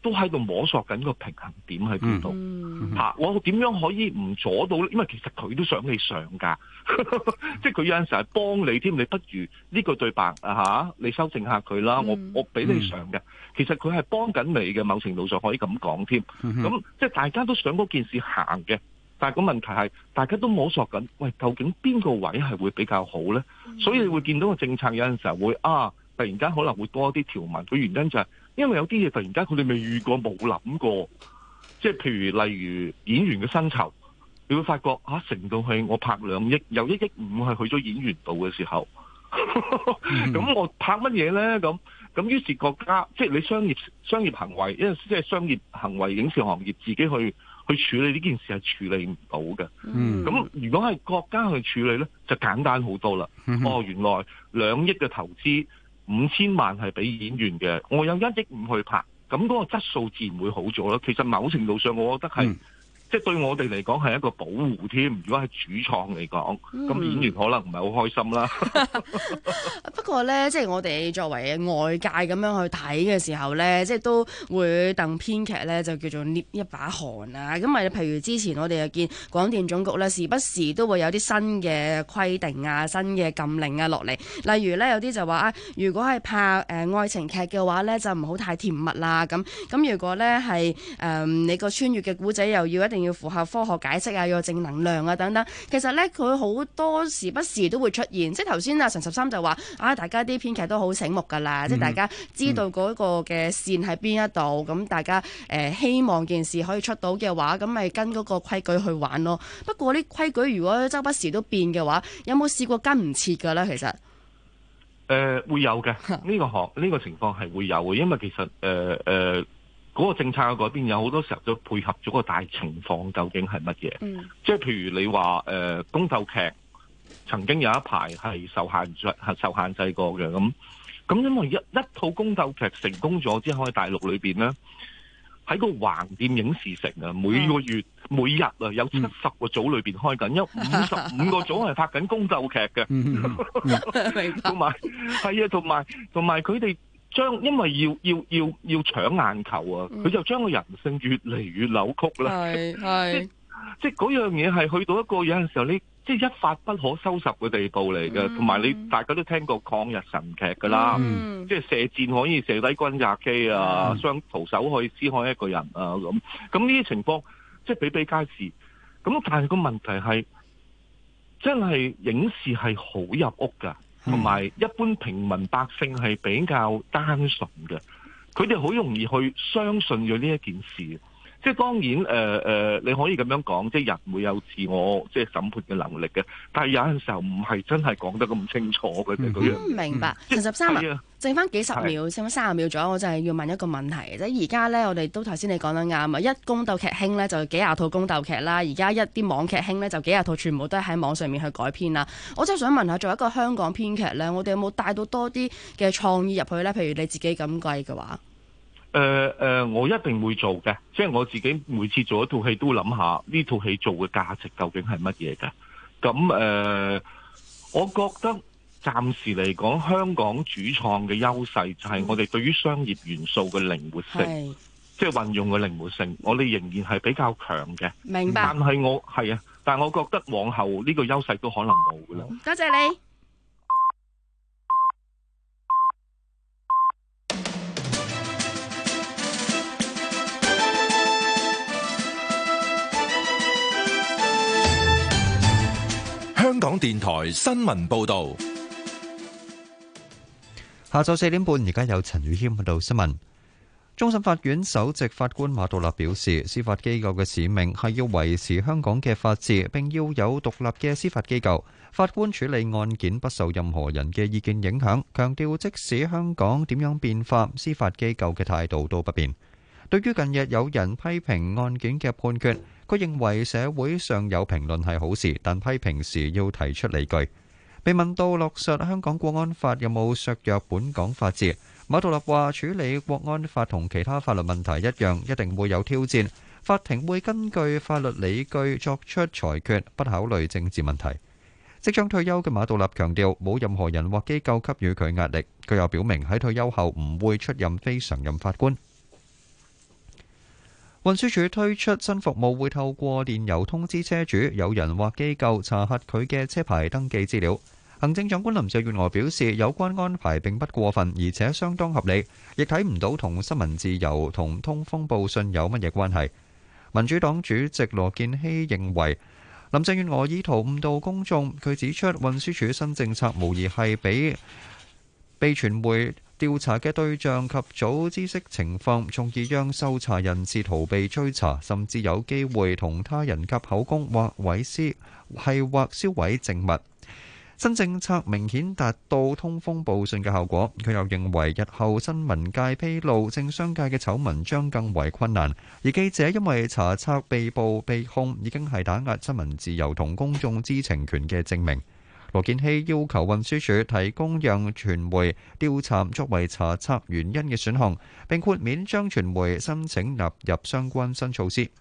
都喺度摸索緊個平衡點喺邊度嚇。我點樣可以唔阻到？因為其實佢都想你上㗎，即係佢有陣時係幫你添。你不如呢個對白你修正下佢啦。我俾你上嘅，其實佢係幫緊你嘅，某程度上可以咁講添。咁即係大家都想嗰件事行嘅，但係個問題係大家都摸索緊，喂，究竟邊個位係會比較好咧？所以你會見到個政策有陣時候會突然間可能會多一啲條文。個原因就係因為有啲嘢突然間佢哋未遇過冇諗過，即係譬如例如演員嘅薪酬，你會發覺成到係我拍2億，有1.5億係去咗演員度嘅時候，咁我拍乜嘢咧？咁於是國家即係你商業行為，因為即係商業行為影視行業自己去處理呢件事係處理唔到嘅。咁如果係國家去處理咧，就簡單好多啦。原來2億嘅投資，5000萬係俾演員嘅，我有1.5億去拍，咁嗰個質素自然會好咗啦。其實某程度上，我覺得係。即係對我哋嚟講係一個保護添。如果係主創嚟講，咁演員可能唔係好開心啦。 不過呢，即係我哋作為外界咁樣去睇嘅時候呢，即係都會戥編劇呢就叫做捏一把汗啊。咁咪譬如之前我哋又見廣電總局呢，時不時都會有啲新嘅規定啊、新嘅禁令啊落嚟。例如呢，有啲就話如果係拍愛情劇嘅話呢，就唔好太甜蜜啦。咁如果呢係你個穿越嘅古仔又要一定要符合科學解釋啊，要有正能量啊等等。其實咧，佢好多時不時都會出現。即係頭先陳13就話大家啲編劇都好醒目㗎啦，即係大家知道嗰個嘅線喺邊一度，咁大家希望件事可以出到嘅話，咁咪跟嗰個規矩去玩咯。不過啲規矩如果周不時都變嘅話，有冇試過跟唔切㗎咧？其實會有嘅，呢個情況係會有嘅，因為其實嗰個政策嘅改變有好多時候都配合咗個大情況，究竟係乜嘢？即係譬如你話宮鬥劇曾經有一排係受限制過嘅，咁因為一套宮鬥劇成功咗之後喺大陸裏邊呢，喺個橫店影視城啊，每個月每日有70個組裏邊開緊，有55個組係拍緊宮鬥劇嘅，同埋係啊，同埋佢哋。因為要搶眼球啊，佢就將個人性越嚟越扭曲啦。即係嗰樣嘢係去到一個有陣時候你即係一發不可收拾嘅地步嚟嘅。同埋你大家都聽過抗日神劇㗎啦，即係射箭可以射低轟炸機啊，雙徒手可以撕開一個人啊咁。咁呢啲情況即係比比皆是。咁但係個問題係真係影視係好入屋㗎。同埋一般平民百姓係比較單純嘅，佢哋好容易去相信咗呢一件事。即係當然你可以咁樣講，即係人會有自我即係審判嘅能力嘅，但係有陣時候唔係真係講得咁清楚嘅啫。嗰樣明白。陳13啊，剩翻幾十秒，剩翻30秒左右，我就係要問一個問題。即係而家呢，我哋都頭先你講得啱啊！一宮鬥劇興呢，就幾廿套宮鬥劇啦，而家一啲網劇興呢，就幾廿套，全部都係喺網上面去改編啦。我真係想問下，作為一個香港編劇呢，我哋有冇帶到多啲嘅創意入去呢？譬如你自己咁計嘅話。 我一定會做嘅，即係我自己每次做一套戲都諗下呢套戲做嘅價值究竟係乜嘢嘅。咁我覺得暫時嚟講，香港主創嘅優勢就係我哋對於商業元素嘅靈活性，即係運用嘅靈活性，我哋仍然係比較強嘅。 明白。 但係我覺得往後呢個優勢都可能冇㗎啦。 多謝你。 香港電台新聞報道， 下晝4點半，而家有陳宇謙報道新聞。終審法院首席法官馬道立表示，司法機構嘅使命係要維持香港嘅法治，並要有獨立嘅司法機構。法官處理案件不受任何人嘅意見影響，強調即使香港點樣變化，司法機構嘅態度都不變。對於近日有人批評案件嘅判決，佢認為社會上有評論係好事，但批評時要提出理據。被問到落實香港國安法有冇削弱本港法治，馬道立話處理國安法同其他法律問題一樣，一定會有挑戰，法庭會根據法律理據作出裁決，不考慮政治問題。即將退休嘅馬道立強調，冇任何人或機構給予佢壓力。佢又表明喺退休後唔會出任非常任法官。 運輸署推出新服務，會透過電郵通知車主、友人或機構查核佢嘅車牌登記資料。行政長官林鄭月娥表示，有關安排並不過分，而且相當合理，亦睇唔到同新聞自由同通風報信有乜嘢關係。民主黨主席羅健熙認為林鄭月娥意圖誤導公眾。佢指出，運輸署新政策無疑係俾被傳媒調查嘅對象及早知悉情況，從而讓受查人士逃避追查，甚至有機會同他人夾口供或銷毀證物。新政策明顯達到通風報信嘅效果。佢又認為日後新聞界披露政商界嘅醜聞將更為困難，而記者因為查冊被捕被控，已經係打壓新聞自由同公眾知情權嘅證明。羅健熙要求運輸署提供讓傳媒調查作為查冊原因嘅選項，並豁免將傳媒申請納入相關新措施。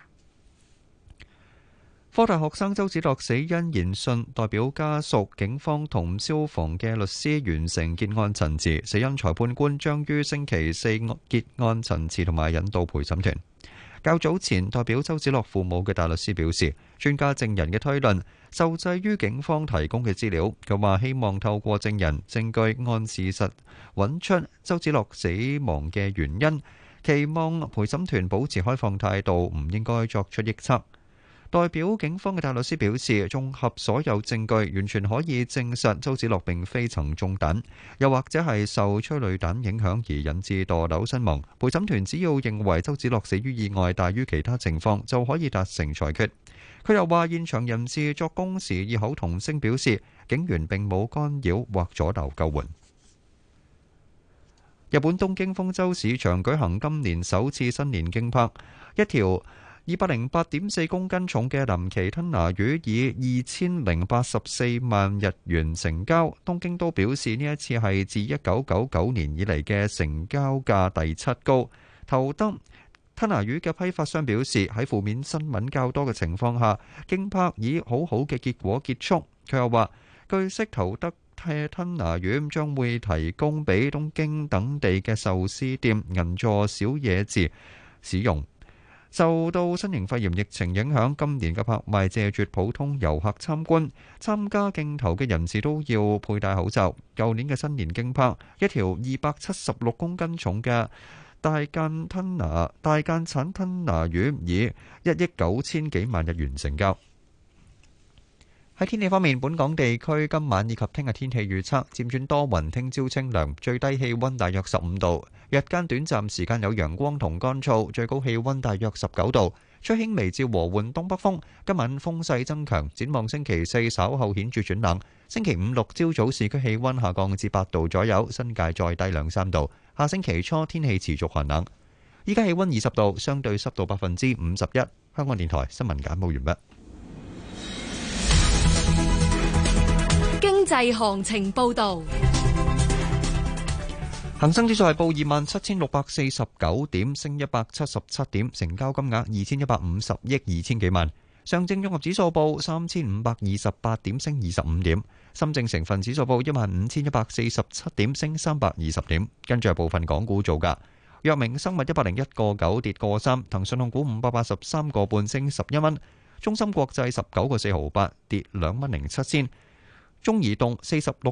科大學生周梓樂死因研訊代表家屬、警方同消防嘅律師完成結案陳詞，死因裁判官將於星期四結案陳詞同埋引導陪審團。較早前，代表周梓樂父母嘅大律師表示，專家證人嘅推論受制於警方提供嘅資料。佢話希望透過證人證據按事實揾出周梓樂死亡嘅原因，期望陪審團保持開放態度，唔應該作出臆測。代表警方嘅大律師表示，綜合所有證據，完全可以證實周梓樂並非曾中彈，又或者係受催淚彈影響而引致墮樓身亡。陪審團只要認為周梓樂死於意外大於其他情況，就可以達成裁決。佢又話，現場人士作供時異口同聲表示，警員並冇干擾或阻撓救援。日本東京豐洲市場舉行今年首次新年競拍，一條208.4公斤重嘅林奇吞拿魚以2084萬日元成交。東京都表示呢一次係自1999年以嚟嘅成交價第7高。投得吞拿魚嘅批發商表示，喺負面新聞較多嘅情況下，競拍以好好嘅結果結束。佢又話，據悉投得嘅吞拿魚將會提供俾東京等地嘅壽司店、銀座小野寺使用。受到新型肺炎疫情影響，今年嘅拍賣謝絕普通遊客參觀，參加競投嘅人士都要佩戴口罩。舊年嘅新年競拍，一條276公斤重嘅大間產吞拿魚以1億9千幾萬日元成交。喺天氣方面，本港地區今晚以及聽日天氣預測漸轉多雲，聽朝清涼，最低氣溫大約15度，日間短暫時間有陽光同乾燥，最高氣溫大約19度，吹輕微至和緩東北風。今晚風勢增強，展望星期四稍後顯著轉冷，星期五六朝早市區氣溫下降至8度左右，新界再低2-3度。下星期初天氣持續寒冷。依家氣溫20度，相對濕度51%。香港電台新聞簡報完畢。 經濟行情報導， 恒生指數係報27,649點，升177點，成交金額2150億2千幾萬。上證綜合指數報3528點，升25點。深證成分指數報15,147點，升320點。跟住係部分港股造價，藥明生物101.9跌3，騰訊控股583個半升11蚊，中芯國際19個4毫8跌2蚊07仙。中移動46